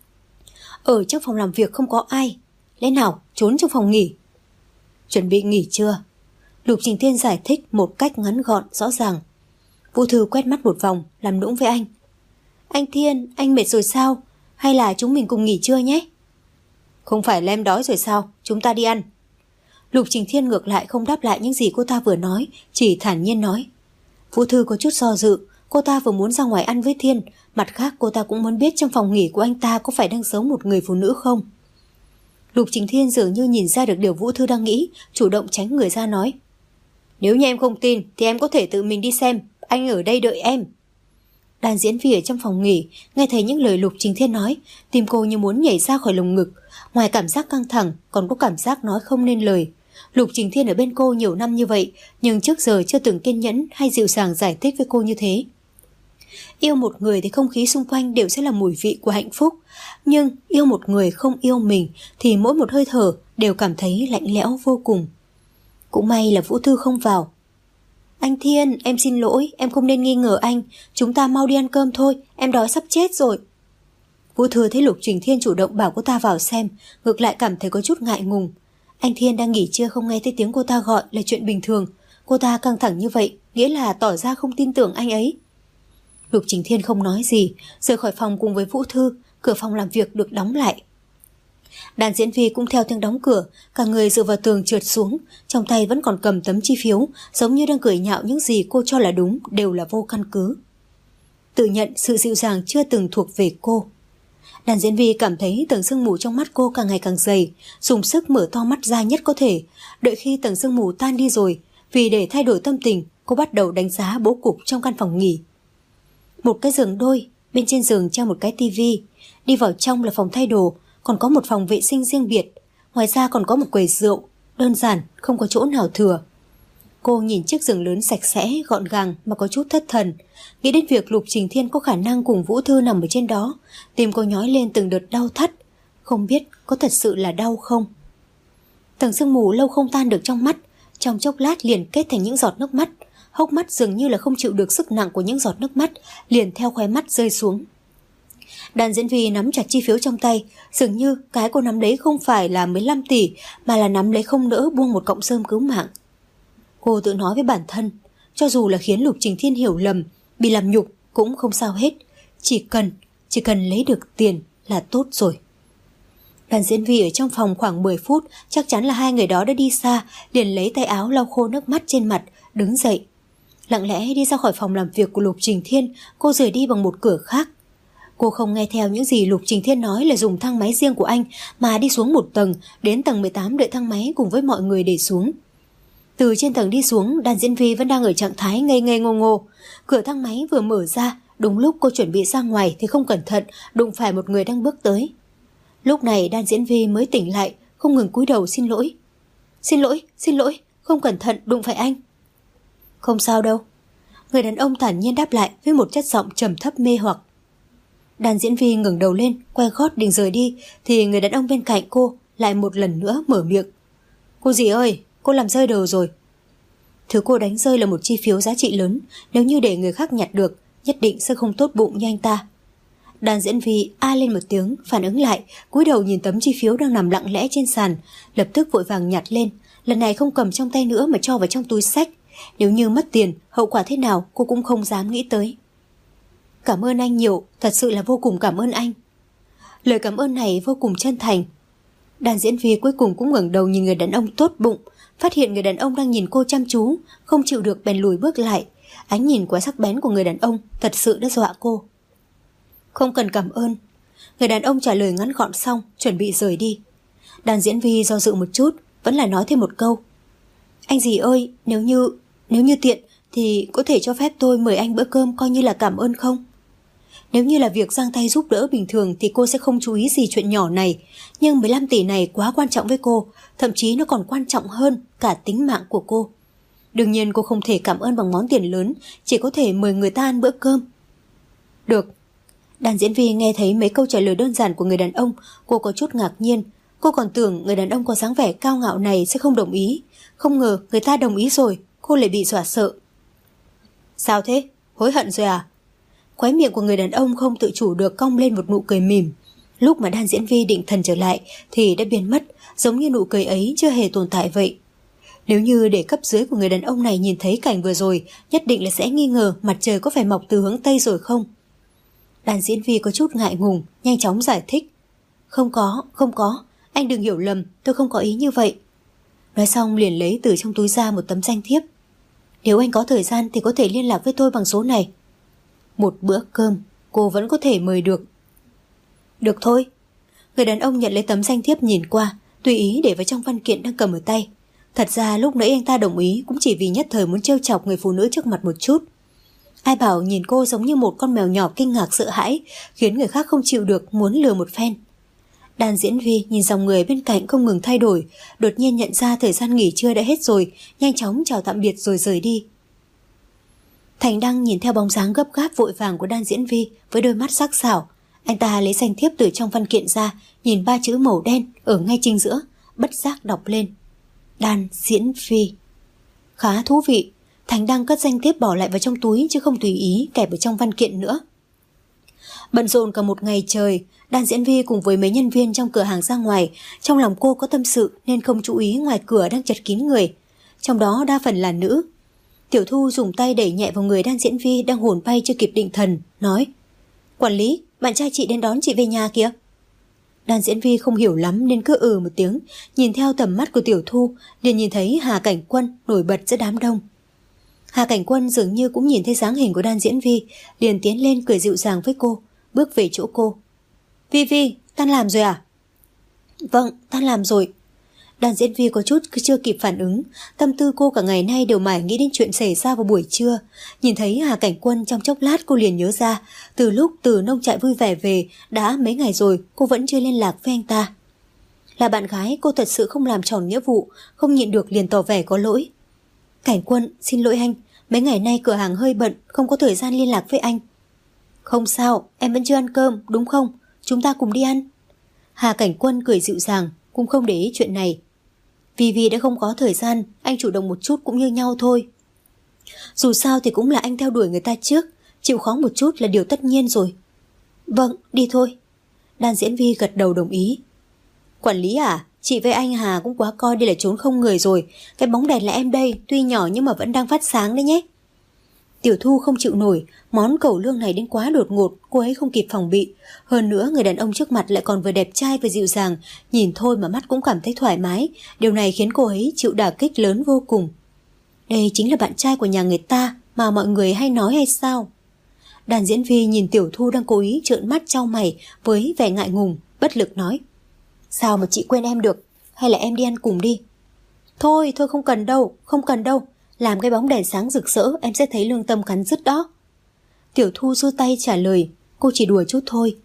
Ở trong phòng làm việc không có ai, lẽ nào trốn trong phòng nghỉ? Chuẩn bị nghỉ chưa? Lục Trình Thiên giải thích một cách ngắn gọn rõ ràng. Vũ Thư quét mắt một vòng, làm nũng với anh. Anh Thiên, anh mệt rồi sao? Hay là chúng mình cùng nghỉ trưa nhé? Không phải là em đói rồi sao? Chúng ta đi ăn. Lục Trình Thiên ngược lại không đáp lại những gì cô ta vừa nói, chỉ thản nhiên nói. Vũ Thư có chút do dự, cô ta vừa muốn ra ngoài ăn với Thiên, mặt khác cô ta cũng muốn biết trong phòng nghỉ của anh ta có phải đang giấu một người phụ nữ không. Lục Trình Thiên dường như nhìn ra được điều Vũ Thư đang nghĩ, chủ động tránh người ra nói. Nếu như em không tin thì em có thể tự mình đi xem, anh ở đây đợi em. Đàn diễn viên ở trong phòng nghỉ nghe thấy những lời Lục Trình Thiên nói, tim cô như muốn nhảy ra khỏi lồng ngực. Ngoài cảm giác căng thẳng còn có cảm giác nói không nên lời. Lục Trình Thiên ở bên cô nhiều năm như vậy, nhưng trước giờ chưa từng kiên nhẫn hay dịu dàng giải thích với cô như thế. Yêu một người thì không khí xung quanh đều sẽ là mùi vị của hạnh phúc, nhưng yêu một người không yêu mình thì mỗi một hơi thở đều cảm thấy lạnh lẽo vô cùng. Cũng may là Vũ Thư không vào. Anh Thiên, em xin lỗi, em không nên nghi ngờ anh, chúng ta mau đi ăn cơm thôi, em đói sắp chết rồi. Vũ Thư thấy Lục Trình Thiên chủ động bảo cô ta vào xem, ngược lại cảm thấy có chút ngại ngùng. Anh Thiên đang nghỉ trưa không nghe thấy tiếng cô ta gọi là chuyện bình thường, cô ta căng thẳng như vậy, nghĩa là tỏ ra không tin tưởng anh ấy. Lục Trình Thiên không nói gì, rời khỏi phòng cùng với Vũ Thư, cửa phòng làm việc được đóng lại. Đàn diễn viên cũng theo tiếng đóng cửa, cả người dựa vào tường trượt xuống, trong tay vẫn còn cầm tấm chi phiếu, giống như đang cười nhạo những gì cô cho là đúng đều là vô căn cứ. Tự nhận sự dịu dàng chưa từng thuộc về cô. Đàn diễn viên cảm thấy tầng sương mù trong mắt cô càng ngày càng dày, dùng sức mở to mắt ra nhất có thể. Đợi khi tầng sương mù tan đi rồi, vì để thay đổi tâm tình, cô bắt đầu đánh giá bố cục trong căn phòng nghỉ. Một cái giường đôi, bên trên giường treo một cái tivi, đi vào trong là phòng thay đồ, còn có một phòng vệ sinh riêng biệt, ngoài ra còn có một quầy rượu, đơn giản, không có chỗ nào thừa. Cô nhìn chiếc giường lớn sạch sẽ, gọn gàng mà có chút thất thần, nghĩ đến việc Lục Trình Thiên có khả năng cùng Vũ Thư nằm ở trên đó, tim cô nhói lên từng đợt đau thắt, không biết có thật sự là đau không. Tầng sương mù lâu không tan được trong mắt, trong chốc lát liền kết thành những giọt nước mắt, hốc mắt dường như là không chịu được sức nặng của những giọt nước mắt, liền theo khóe mắt rơi xuống. Đàn diễn viên nắm chặt chi phiếu trong tay, dường như cái cô nắm lấy không phải là mười lăm tỷ, mà là nắm lấy không nỡ buông một cọng rơm cứu mạng. Cô tự nói với bản thân, cho dù là khiến Lục Trình Thiên hiểu lầm, bị làm nhục cũng không sao hết, chỉ cần, chỉ cần lấy được tiền là tốt rồi. Đoàn diễn viên ở trong phòng khoảng mười phút, chắc chắn là hai người đó đã đi xa, liền lấy tay áo lau khô nước mắt trên mặt, đứng dậy. Lặng lẽ đi ra khỏi phòng làm việc của Lục Trình Thiên, cô rời đi bằng một cửa khác. Cô không nghe theo những gì Lục Trình Thiên nói là dùng thang máy riêng của anh mà đi xuống một tầng, đến tầng mười tám đợi thang máy cùng với mọi người để xuống. Từ trên tầng đi xuống, Đan Diễn Vi vẫn đang ở trạng thái ngây ngây ngô ngô. Cửa thang máy vừa mở ra, đúng lúc cô chuẩn bị ra ngoài thì không cẩn thận đụng phải một người đang bước tới. Lúc này Đan Diễn Vi mới tỉnh lại, không ngừng cúi đầu xin lỗi. Xin lỗi, xin lỗi, không cẩn thận đụng phải anh. Không sao đâu. Người đàn ông thản nhiên đáp lại với một chất giọng trầm thấp mê hoặc. Đan Diễn Vi ngẩng đầu lên, quay gót định rời đi, thì người đàn ông bên cạnh cô lại một lần nữa mở miệng. Cô dì ơi, cô làm rơi đồ rồi. Thứ cô đánh rơi là một chi phiếu giá trị lớn, nếu như để người khác nhặt được, nhất định sẽ không tốt bụng như anh ta. Đan Diễn Vi a lên một tiếng, phản ứng lại, cúi đầu nhìn tấm chi phiếu đang nằm lặng lẽ trên sàn, lập tức vội vàng nhặt lên, lần này không cầm trong tay nữa mà cho vào trong túi xách. Nếu như mất tiền, hậu quả thế nào cô cũng không dám nghĩ tới. Cảm ơn anh nhiều, thật sự là vô cùng cảm ơn anh. Lời cảm ơn này vô cùng chân thành. Đan Diễn Vi cuối cùng cũng ngẩng đầu nhìn người đàn ông tốt bụng, phát hiện người đàn ông đang nhìn cô chăm chú, không chịu được bèn lùi bước lại. Ánh nhìn quá sắc bén của người đàn ông thật sự đã dọa cô. Không cần cảm ơn. Người đàn ông trả lời ngắn gọn xong, chuẩn bị rời đi. Đan Diễn Vi do dự một chút, vẫn là nói thêm một câu. Anh dì ơi, nếu như, nếu như tiện thì có thể cho phép tôi mời anh bữa cơm coi như là cảm ơn không? Nếu như là việc giang tay giúp đỡ bình thường thì cô sẽ không chú ý gì chuyện nhỏ này, nhưng mười lăm tỷ này quá quan trọng với cô, thậm chí nó còn quan trọng hơn cả tính mạng của cô. Đương nhiên cô không thể cảm ơn bằng món tiền lớn, chỉ có thể mời người ta ăn bữa cơm. Được. Đan Diễn Vi nghe thấy mấy câu trả lời đơn giản của người đàn ông, cô có chút ngạc nhiên. Cô còn tưởng người đàn ông có dáng vẻ cao ngạo này sẽ không đồng ý, không ngờ người ta đồng ý rồi, cô lại bị dọa sợ. Sao thế? Hối hận rồi à? Khóe miệng của người đàn ông không tự chủ được cong lên một nụ cười mỉm. Lúc mà Đan Diễn Vi định thần trở lại thì đã biến mất, giống như nụ cười ấy chưa hề tồn tại vậy. Nếu như để cấp dưới của người đàn ông này nhìn thấy cảnh vừa rồi, nhất định là sẽ nghi ngờ mặt trời có phải mọc từ hướng Tây rồi không? Đan Diễn Vi có chút ngại ngùng, nhanh chóng giải thích. Không có, không có, anh đừng hiểu lầm, tôi không có ý như vậy. Nói xong liền lấy từ trong túi ra một tấm danh thiếp. Nếu anh có thời gian thì có thể liên lạc với tôi bằng số này. Một bữa cơm, cô vẫn có thể mời được. Được thôi. Người đàn ông nhận lấy tấm danh thiếp nhìn qua, tùy ý để vào trong văn kiện đang cầm ở tay. Thật ra lúc nãy anh ta đồng ý cũng chỉ vì nhất thời muốn trêu chọc người phụ nữ trước mặt một chút. Ai bảo nhìn cô giống như một con mèo nhỏ kinh ngạc sợ hãi, khiến người khác không chịu được muốn lừa một phen. Đan Diễn Vi nhìn dòng người bên cạnh không ngừng thay đổi, đột nhiên nhận ra thời gian nghỉ trưa đã hết rồi, nhanh chóng chào tạm biệt rồi rời đi. Thành Đăng nhìn theo bóng dáng gấp gáp vội vàng của Đan Diễn Vi với đôi mắt sắc sảo. Anh ta lấy danh thiếp từ trong văn kiện ra, nhìn ba chữ màu đen ở ngay chính giữa, bất giác đọc lên. Đan Diễn Vi. Khá thú vị. Thành Đăng cất danh thiếp bỏ lại vào trong túi chứ không tùy ý kẹp ở trong văn kiện nữa. Bận rộn cả một ngày trời, Đan Diễn Vi cùng với mấy nhân viên trong cửa hàng ra ngoài. Trong lòng cô có tâm sự nên không chú ý ngoài cửa đang chật kín người, trong đó đa phần là nữ. Tiểu Thu dùng tay đẩy nhẹ vào người Đan Diễn Vi đang hồn bay chưa kịp định thần, nói: Quản lý, bạn trai chị đến đón chị về nhà kìa. Đan Diễn Vi không hiểu lắm nên cứ ừ một tiếng, nhìn theo tầm mắt của Tiểu Thu liền nhìn thấy Hà Cảnh Quân nổi bật giữa đám đông. Hà Cảnh Quân dường như cũng nhìn thấy dáng hình của Đan Diễn Vi, liền tiến lên cười dịu dàng với cô, bước về chỗ cô. Vi Vi, tan làm rồi à? Vâng, tan làm rồi. Đan Diễn Vi có chút cứ chưa kịp phản ứng, tâm tư cô cả ngày nay đều mải nghĩ đến chuyện xảy ra vào buổi trưa. Nhìn thấy Hà Cảnh Quân trong chốc lát cô liền nhớ ra, từ lúc từ nông trại vui vẻ về, đã mấy ngày rồi cô vẫn chưa liên lạc với anh ta. Là bạn gái cô thật sự không làm tròn nghĩa vụ, không nhịn được liền tỏ vẻ có lỗi. Cảnh Quân, xin lỗi anh, mấy ngày nay cửa hàng hơi bận, không có thời gian liên lạc với anh. Không sao, em vẫn chưa ăn cơm, đúng không? Chúng ta cùng đi ăn. Hà Cảnh Quân cười dịu dàng, cũng không để ý chuyện này. Vì vì đã không có thời gian, anh chủ động một chút cũng như nhau thôi. Dù sao thì cũng là anh theo đuổi người ta trước, chịu khó một chút là điều tất nhiên rồi. Vâng, đi thôi. Đan Diễn Vi gật đầu đồng ý. Quản lý à, chị với anh Hà cũng quá coi đây là trốn không người rồi. Cái bóng đèn là em đây, tuy nhỏ nhưng mà vẫn đang phát sáng đấy nhé. Tiểu Thu không chịu nổi, món cẩu lương này đến quá đột ngột, cô ấy không kịp phòng bị. Hơn nữa người đàn ông trước mặt lại còn vừa đẹp trai vừa dịu dàng, nhìn thôi mà mắt cũng cảm thấy thoải mái. Điều này khiến cô ấy chịu đả kích lớn vô cùng. Đây chính là bạn trai của nhà người ta mà mọi người hay nói hay sao? Đàn diễn viên nhìn Tiểu Thu đang cố ý trợn mắt chau mày với vẻ ngại ngùng, bất lực nói: Sao mà chị quên em được? Hay là em đi ăn cùng đi? Thôi, thôi không cần đâu, không cần đâu. Làm cái bóng đèn sáng rực rỡ em sẽ thấy lương tâm cắn rứt đó. Tiểu Thu giơ tay trả lời, cô chỉ đùa chút thôi.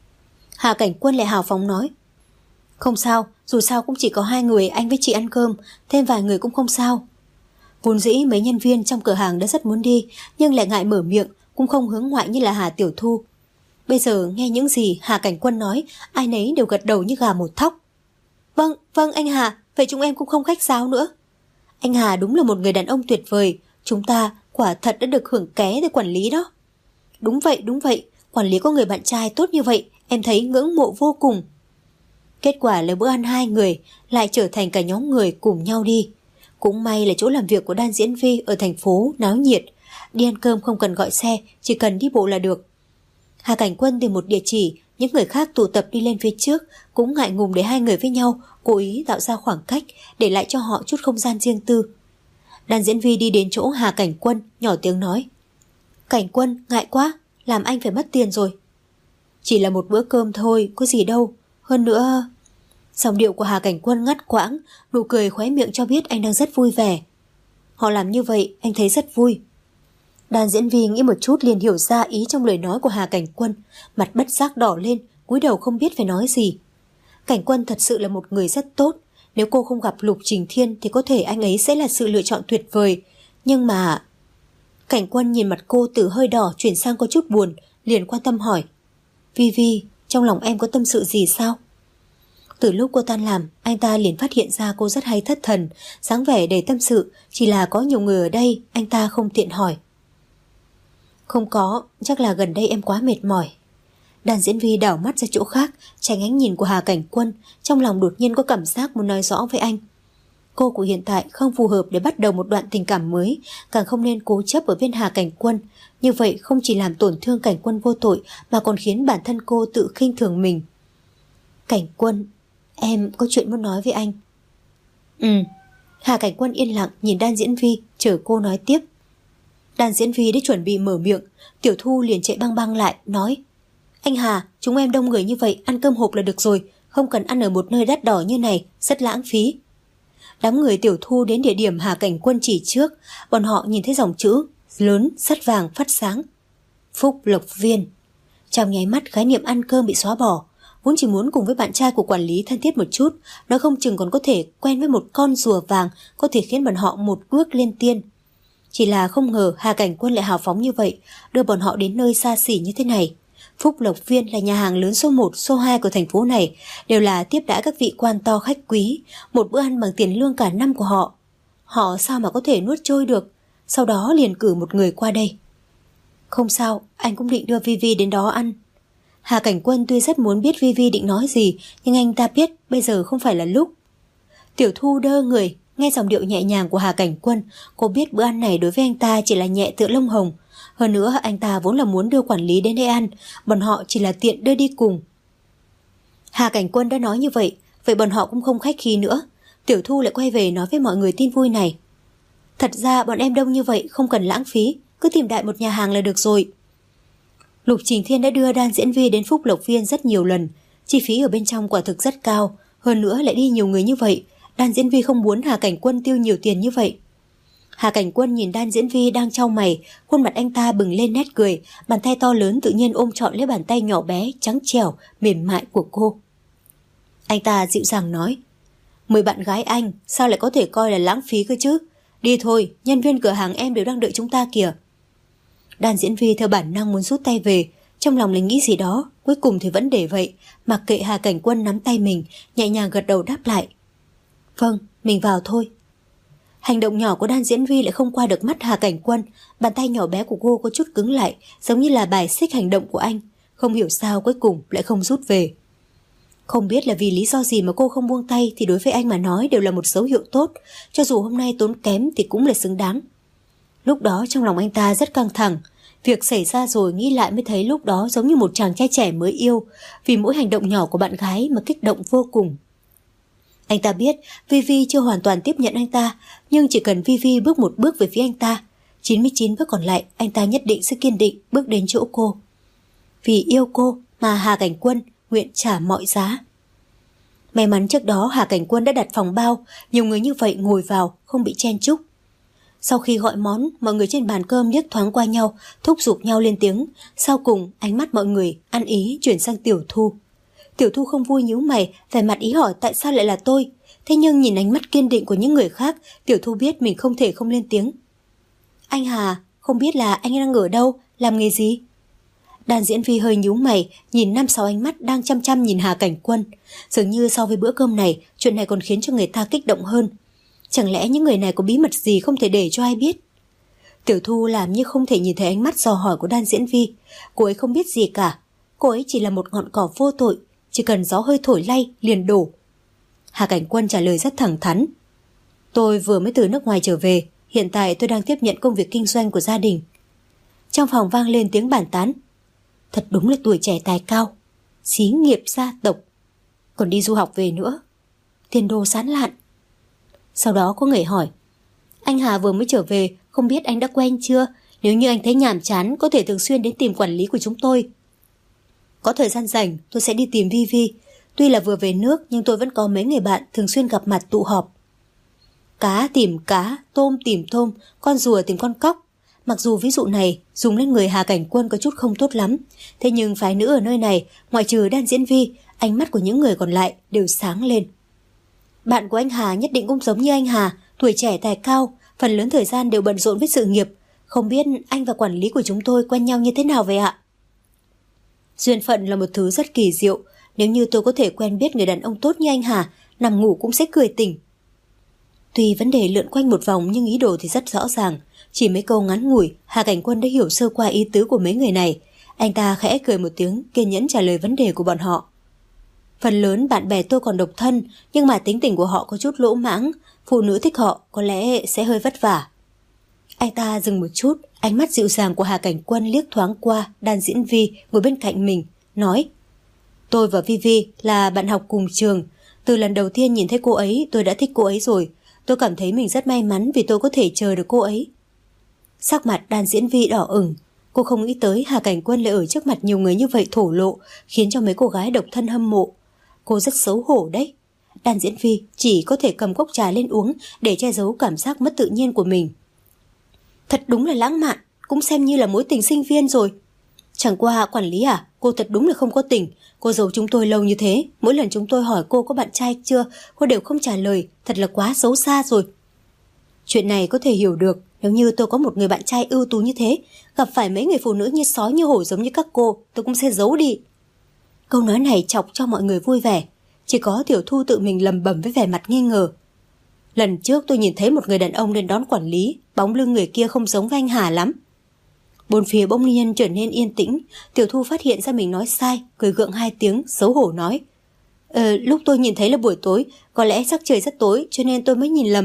Hà Cảnh Quân lại hào phóng nói: Không sao, dù sao cũng chỉ có hai người anh với chị ăn cơm, thêm vài người cũng không sao. Vốn dĩ mấy nhân viên trong cửa hàng đã rất muốn đi, nhưng lại ngại mở miệng, cũng không hướng ngoại như là Hà Tiểu Thu. Bây giờ nghe những gì Hà Cảnh Quân nói, ai nấy đều gật đầu như gà một thóc. Vâng, vâng anh Hà, vậy chúng em cũng không khách sáo nữa. Anh Hà đúng là một người đàn ông tuyệt vời, chúng ta quả thật đã được hưởng ké từ quản lý đó. Đúng vậy, đúng vậy, quản lý có người bạn trai tốt như vậy, em thấy ngưỡng mộ vô cùng. Kết quả là bữa ăn hai người lại trở thành cả nhóm người cùng nhau đi. Cũng may là chỗ làm việc của Đan Diễn Vi ở thành phố náo nhiệt, đi ăn cơm không cần gọi xe, chỉ cần đi bộ là được. Hà Cảnh Quân tìm một địa chỉ, những người khác tụ tập đi lên phía trước, cũng ngại ngùng để hai người với nhau, cố ý tạo ra khoảng cách, để lại cho họ chút không gian riêng tư. Đan Diễn Vi đi đến chỗ Hà Cảnh Quân, nhỏ tiếng nói: Cảnh Quân, ngại quá, làm anh phải mất tiền rồi. Chỉ là một bữa cơm thôi, có gì đâu, hơn nữa... Giọng điệu của Hà Cảnh Quân ngắt quãng, nụ cười khóe miệng cho biết anh đang rất vui vẻ. Họ làm như vậy, anh thấy rất vui. Đàn diễn viên nghĩ một chút liền hiểu ra ý trong lời nói của Hà Cảnh Quân, mặt bất giác đỏ lên, cúi đầu không biết phải nói gì. Cảnh Quân thật sự là một người rất tốt, nếu cô không gặp Lục Trình Thiên thì có thể anh ấy sẽ là sự lựa chọn tuyệt vời. Nhưng mà... Cảnh Quân nhìn mặt cô từ hơi đỏ chuyển sang có chút buồn, liền quan tâm hỏi: Vi Vi, trong lòng em có tâm sự gì sao? Từ lúc cô tan làm, anh ta liền phát hiện ra cô rất hay thất thần, dáng vẻ đầy tâm sự, chỉ là có nhiều người ở đây, anh ta không tiện hỏi. Không có, chắc là gần đây em quá mệt mỏi. Đàn diễn viên đảo mắt ra chỗ khác, tránh ánh nhìn của Hà Cảnh Quân, trong lòng đột nhiên có cảm giác muốn nói rõ với anh. Cô của hiện tại không phù hợp để bắt đầu một đoạn tình cảm mới, càng không nên cố chấp ở bên Hà Cảnh Quân. Như vậy không chỉ làm tổn thương Cảnh Quân vô tội, mà còn khiến bản thân cô tự khinh thường mình. Cảnh Quân, em có chuyện muốn nói với anh. Ừ. Hà Cảnh Quân yên lặng nhìn Đan Diễn Vi, chờ cô nói tiếp. Đan Diễn Vi đã chuẩn bị mở miệng, Tiểu Thu liền chạy băng băng lại, nói: Anh Hà, chúng em đông người như vậy, ăn cơm hộp là được rồi, không cần ăn ở một nơi đắt đỏ như này, rất lãng phí. Đám người Tiểu Thu đến địa điểm Hà Cảnh Quân chỉ trước, bọn họ nhìn thấy dòng chữ lớn, sắt vàng phát sáng: Phúc Lộc Viên. Trong nháy mắt khái niệm ăn cơm bị xóa bỏ, vốn chỉ muốn cùng với bạn trai của quản lý thân thiết một chút, nói không chừng còn có thể quen với một con rùa vàng, có thể khiến bọn họ một bước lên tiên. Chỉ là không ngờ Hà Cảnh Quân lại hào phóng như vậy, đưa bọn họ đến nơi xa xỉ như thế này. Phúc Lộc Viên là nhà hàng lớn số một, số hai của thành phố này, đều là tiếp đãi các vị quan to khách quý, một bữa ăn bằng tiền lương cả năm của họ. Họ sao mà có thể nuốt trôi được, sau đó liền cử một người qua đây. Không sao, anh cũng định đưa Vi Vi đến đó ăn. Hà Cảnh Quân tuy rất muốn biết Vi Vi định nói gì, nhưng anh ta biết bây giờ không phải là lúc. Tiểu Thu đơ người, nghe giọng điệu nhẹ nhàng của Hà Cảnh Quân, cô biết bữa ăn này đối với anh ta chỉ là nhẹ tựa lông hồng. Hơn nữa anh ta vốn là muốn đưa quản lý đến đây ăn, bọn họ chỉ là tiện đưa đi cùng. Hà Cảnh Quân đã nói như vậy, vậy bọn họ cũng không khách khí nữa. Tiểu Thu lại quay về nói với mọi người tin vui này: Thật ra bọn em đông như vậy không cần lãng phí, cứ tìm đại một nhà hàng là được rồi. Lục Trình Thiên đã đưa Đan Diễn Vi đến Phúc Lộc Viên rất nhiều lần, chi phí ở bên trong quả thực rất cao, hơn nữa lại đi nhiều người như vậy, Đan Diễn Vi không muốn Hà Cảnh Quân tiêu nhiều tiền như vậy. Hà Cảnh Quân nhìn Đan Diễn Vi đang chau mày, khuôn mặt anh ta bừng lên nét cười, bàn tay to lớn tự nhiên ôm trọn lấy bàn tay nhỏ bé, trắng trẻo, mềm mại của cô. Anh ta dịu dàng nói: Mời bạn gái anh, sao lại có thể coi là lãng phí cơ chứ? Đi thôi, nhân viên cửa hàng em đều đang đợi chúng ta kìa. Đan Diễn Vi theo bản năng muốn rút tay về, trong lòng lại nghĩ gì đó, cuối cùng thì vẫn để vậy, mặc kệ Hà Cảnh Quân nắm tay mình, nhẹ nhàng gật đầu đáp lại: Vâng, mình vào thôi. Hành động nhỏ của Đan Diễn Vi lại không qua được mắt Hà Cảnh Quân, bàn tay nhỏ bé của cô có chút cứng lại, giống như là bài xích hành động của anh, không hiểu sao cuối cùng lại không rút về. Không biết là vì lý do gì mà cô không buông tay thì đối với anh mà nói đều là một dấu hiệu tốt, cho dù hôm nay tốn kém thì cũng là xứng đáng. Lúc đó trong lòng anh ta rất căng thẳng. Việc xảy ra rồi nghĩ lại mới thấy lúc đó giống như một chàng trai trẻ mới yêu, vì mỗi hành động nhỏ của bạn gái mà kích động vô cùng. Anh ta biết Vivi chưa hoàn toàn tiếp nhận anh ta, nhưng chỉ cần Vivi bước một bước về phía anh ta, chín mươi chín bước còn lại anh ta nhất định sẽ kiên định bước đến chỗ cô. Vì yêu cô mà Hà Cảnh Quân nguyện trả mọi giá. May mắn trước đó Hà Cảnh Quân đã đặt phòng bao, nhiều người như vậy ngồi vào không bị chen chúc. Sau khi gọi món, mọi người trên bàn cơm liếc thoáng qua nhau, thúc giục nhau lên tiếng. Sau cùng ánh mắt mọi người ăn ý chuyển sang Tiểu Thu. Tiểu Thu không vui nhíu mày, vẻ mặt ý hỏi tại sao lại là tôi. Thế nhưng nhìn ánh mắt kiên định của những người khác, Tiểu Thu biết mình không thể không lên tiếng. Anh Hà, không biết là anh đang ở đâu, làm nghề gì? Đàn diễn viên hơi nhíu mày, nhìn năm sáu ánh mắt đang chăm chăm nhìn Hà Cảnh Quân. Dường như so với bữa cơm này, chuyện này còn khiến cho người ta kích động hơn. Chẳng lẽ những người này có bí mật gì không thể để cho ai biết? Tiểu Thu làm như không thể nhìn thấy ánh mắt dò hỏi của đan diễn vi. Cô ấy không biết gì cả. Cô ấy chỉ là một ngọn cỏ vô tội, chỉ cần gió hơi thổi lay liền đổ. Hà Cảnh Quân trả lời rất thẳng thắn. Tôi vừa mới từ nước ngoài trở về, hiện tại tôi đang tiếp nhận công việc kinh doanh của gia đình. Trong phòng vang lên tiếng bàn tán. Thật đúng là tuổi trẻ tài cao, xí nghiệp gia tộc, còn đi du học về nữa, tiền đồ sán lạn. Sau đó có người hỏi, anh Hà vừa mới trở về, không biết anh đã quen chưa? Nếu như anh thấy nhàm chán, có thể thường xuyên đến tìm quản lý của chúng tôi. Có thời gian rảnh, tôi sẽ đi tìm Vivi. Tuy là vừa về nước, nhưng tôi vẫn có mấy người bạn thường xuyên gặp mặt tụ họp. Cá tìm cá, tôm tìm tôm, con rùa tìm con cóc. Mặc dù ví dụ này dùng lên người Hà Cảnh Quân có chút không tốt lắm, thế nhưng phái nữ ở nơi này, ngoại trừ đan diễn vi, ánh mắt của những người còn lại đều sáng lên. Bạn của anh Hà nhất định cũng giống như anh Hà, tuổi trẻ tài cao, phần lớn thời gian đều bận rộn với sự nghiệp. Không biết anh và quản lý của chúng tôi quen nhau như thế nào vậy ạ? Duyên phận là một thứ rất kỳ diệu. Nếu như tôi có thể quen biết người đàn ông tốt như anh Hà, nằm ngủ cũng sẽ cười tỉnh. Tuy vấn đề lượn quanh một vòng nhưng ý đồ thì rất rõ ràng. Chỉ mấy câu ngắn ngủi, Hà Cảnh Quân đã hiểu sơ qua ý tứ của mấy người này. Anh ta khẽ cười một tiếng, kiên nhẫn trả lời vấn đề của bọn họ. Phần lớn bạn bè tôi còn độc thân, nhưng mà tính tình của họ có chút lỗ mãng, phụ nữ thích họ có lẽ sẽ hơi vất vả. Anh ta dừng một chút, ánh mắt dịu dàng của Hà Cảnh Quân liếc thoáng qua đan diễn vi ngồi bên cạnh mình, nói: Tôi và Vivi là bạn học cùng trường. Từ lần đầu tiên nhìn thấy cô ấy, tôi đã thích cô ấy rồi. Tôi cảm thấy mình rất may mắn vì tôi có thể chờ được cô ấy. Sắc mặt đan diễn vi đỏ ửng. Cô không nghĩ tới Hà Cảnh Quân lại ở trước mặt nhiều người như vậy thổ lộ, khiến cho mấy cô gái độc thân hâm mộ. Cô rất xấu hổ đấy. Đan diễn vi chỉ có thể cầm cốc trà lên uống để che giấu cảm giác mất tự nhiên của mình. Thật đúng là lãng mạn, cũng xem như là mối tình sinh viên rồi. Chẳng qua quản lý à, cô thật đúng là không có tình. Cô giấu chúng tôi lâu như thế, mỗi lần chúng tôi hỏi cô có bạn trai chưa, cô đều không trả lời, thật là quá xấu xa rồi. Chuyện này có thể hiểu được, nếu như tôi có một người bạn trai ưu tú như thế, gặp phải mấy người phụ nữ như sói như hổ giống như các cô, tôi cũng sẽ giấu đi. Câu nói này chọc cho mọi người vui vẻ, chỉ có Tiểu Thu tự mình lầm bầm với vẻ mặt nghi ngờ. Lần trước tôi nhìn thấy một người đàn ông lên đón quản lý, bóng lưng người kia không giống với anh Hà lắm. Bốn phía bỗng nhiên trở nên yên tĩnh. Tiểu Thu phát hiện ra mình nói sai, cười gượng hai tiếng, xấu hổ nói: Ờ, lúc tôi nhìn thấy là buổi tối, có lẽ sắc trời rất tối cho nên tôi mới nhìn lầm.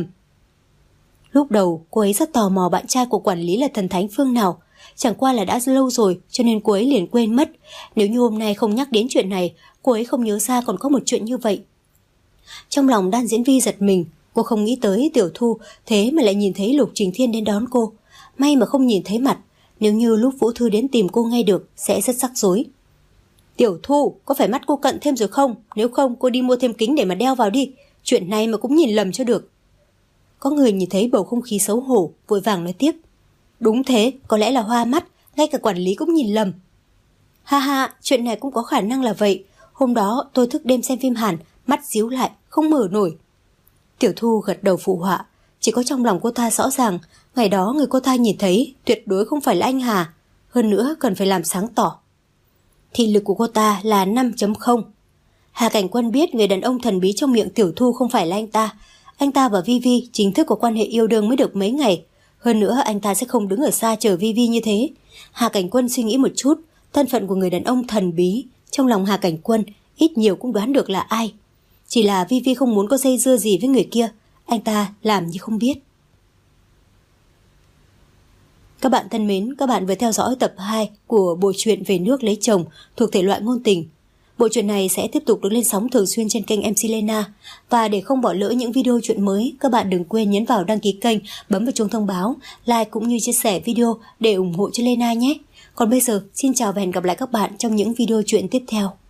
Lúc đầu cô ấy rất tò mò bạn trai của quản lý là thần thánh phương nào, chẳng qua là đã lâu rồi cho nên cô ấy liền quên mất. Nếu như hôm nay không nhắc đến chuyện này, cô ấy không nhớ ra còn có một chuyện như vậy. Trong lòng đan diễn vi giật mình, cô không nghĩ tới Tiểu Thu thế mà lại nhìn thấy Lục Trình Thiên đến đón cô. May mà không nhìn thấy mặt, nếu như lúc Vũ Thư đến tìm cô ngay được sẽ rất rắc rối. Tiểu Thu, có phải mắt cô cận thêm rồi không? Nếu không cô đi mua thêm kính để mà đeo vào đi. Chuyện này mà cũng nhìn lầm cho được. Có người nhìn thấy bầu không khí xấu hổ, vội vàng nói tiếp: Đúng thế, có lẽ là hoa mắt, ngay cả quản lý cũng nhìn lầm. Ha ha, chuyện này cũng có khả năng là vậy. Hôm đó tôi thức đêm xem phim Hàn, mắt díu lại, không mở nổi. Tiểu Thu gật đầu phụ họa. Chỉ có trong lòng cô ta rõ ràng, ngày đó người cô ta nhìn thấy tuyệt đối không phải là anh Hà. Hơn nữa cần phải làm sáng tỏ. Thị lực của cô ta là năm chấm không. Hà Cảnh Quân biết người đàn ông thần bí trong miệng Tiểu Thu không phải là anh ta. Anh ta và Vivi chính thức có quan hệ yêu đương mới được mấy ngày. Hơn nữa anh ta sẽ không đứng ở xa chờ Vivi như thế. Hà Cảnh Quân suy nghĩ một chút, thân phận của người đàn ông thần bí trong lòng Hà Cảnh Quân ít nhiều cũng đoán được là ai. Chỉ là Vivi không muốn có dây dưa gì với người kia, anh ta làm như không biết. Các bạn thân mến, các bạn vừa theo dõi tập hai của bộ truyện Về nước lấy chồng thuộc thể loại ngôn tình. Bộ truyện này sẽ tiếp tục được lên sóng thường xuyên trên kênh em xê Lena. Và để không bỏ lỡ những video truyện mới, các bạn đừng quên nhấn vào đăng ký kênh, bấm vào chuông thông báo, like cũng như chia sẻ video để ủng hộ cho Lena nhé. Còn bây giờ, xin chào và hẹn gặp lại các bạn trong những video truyện tiếp theo.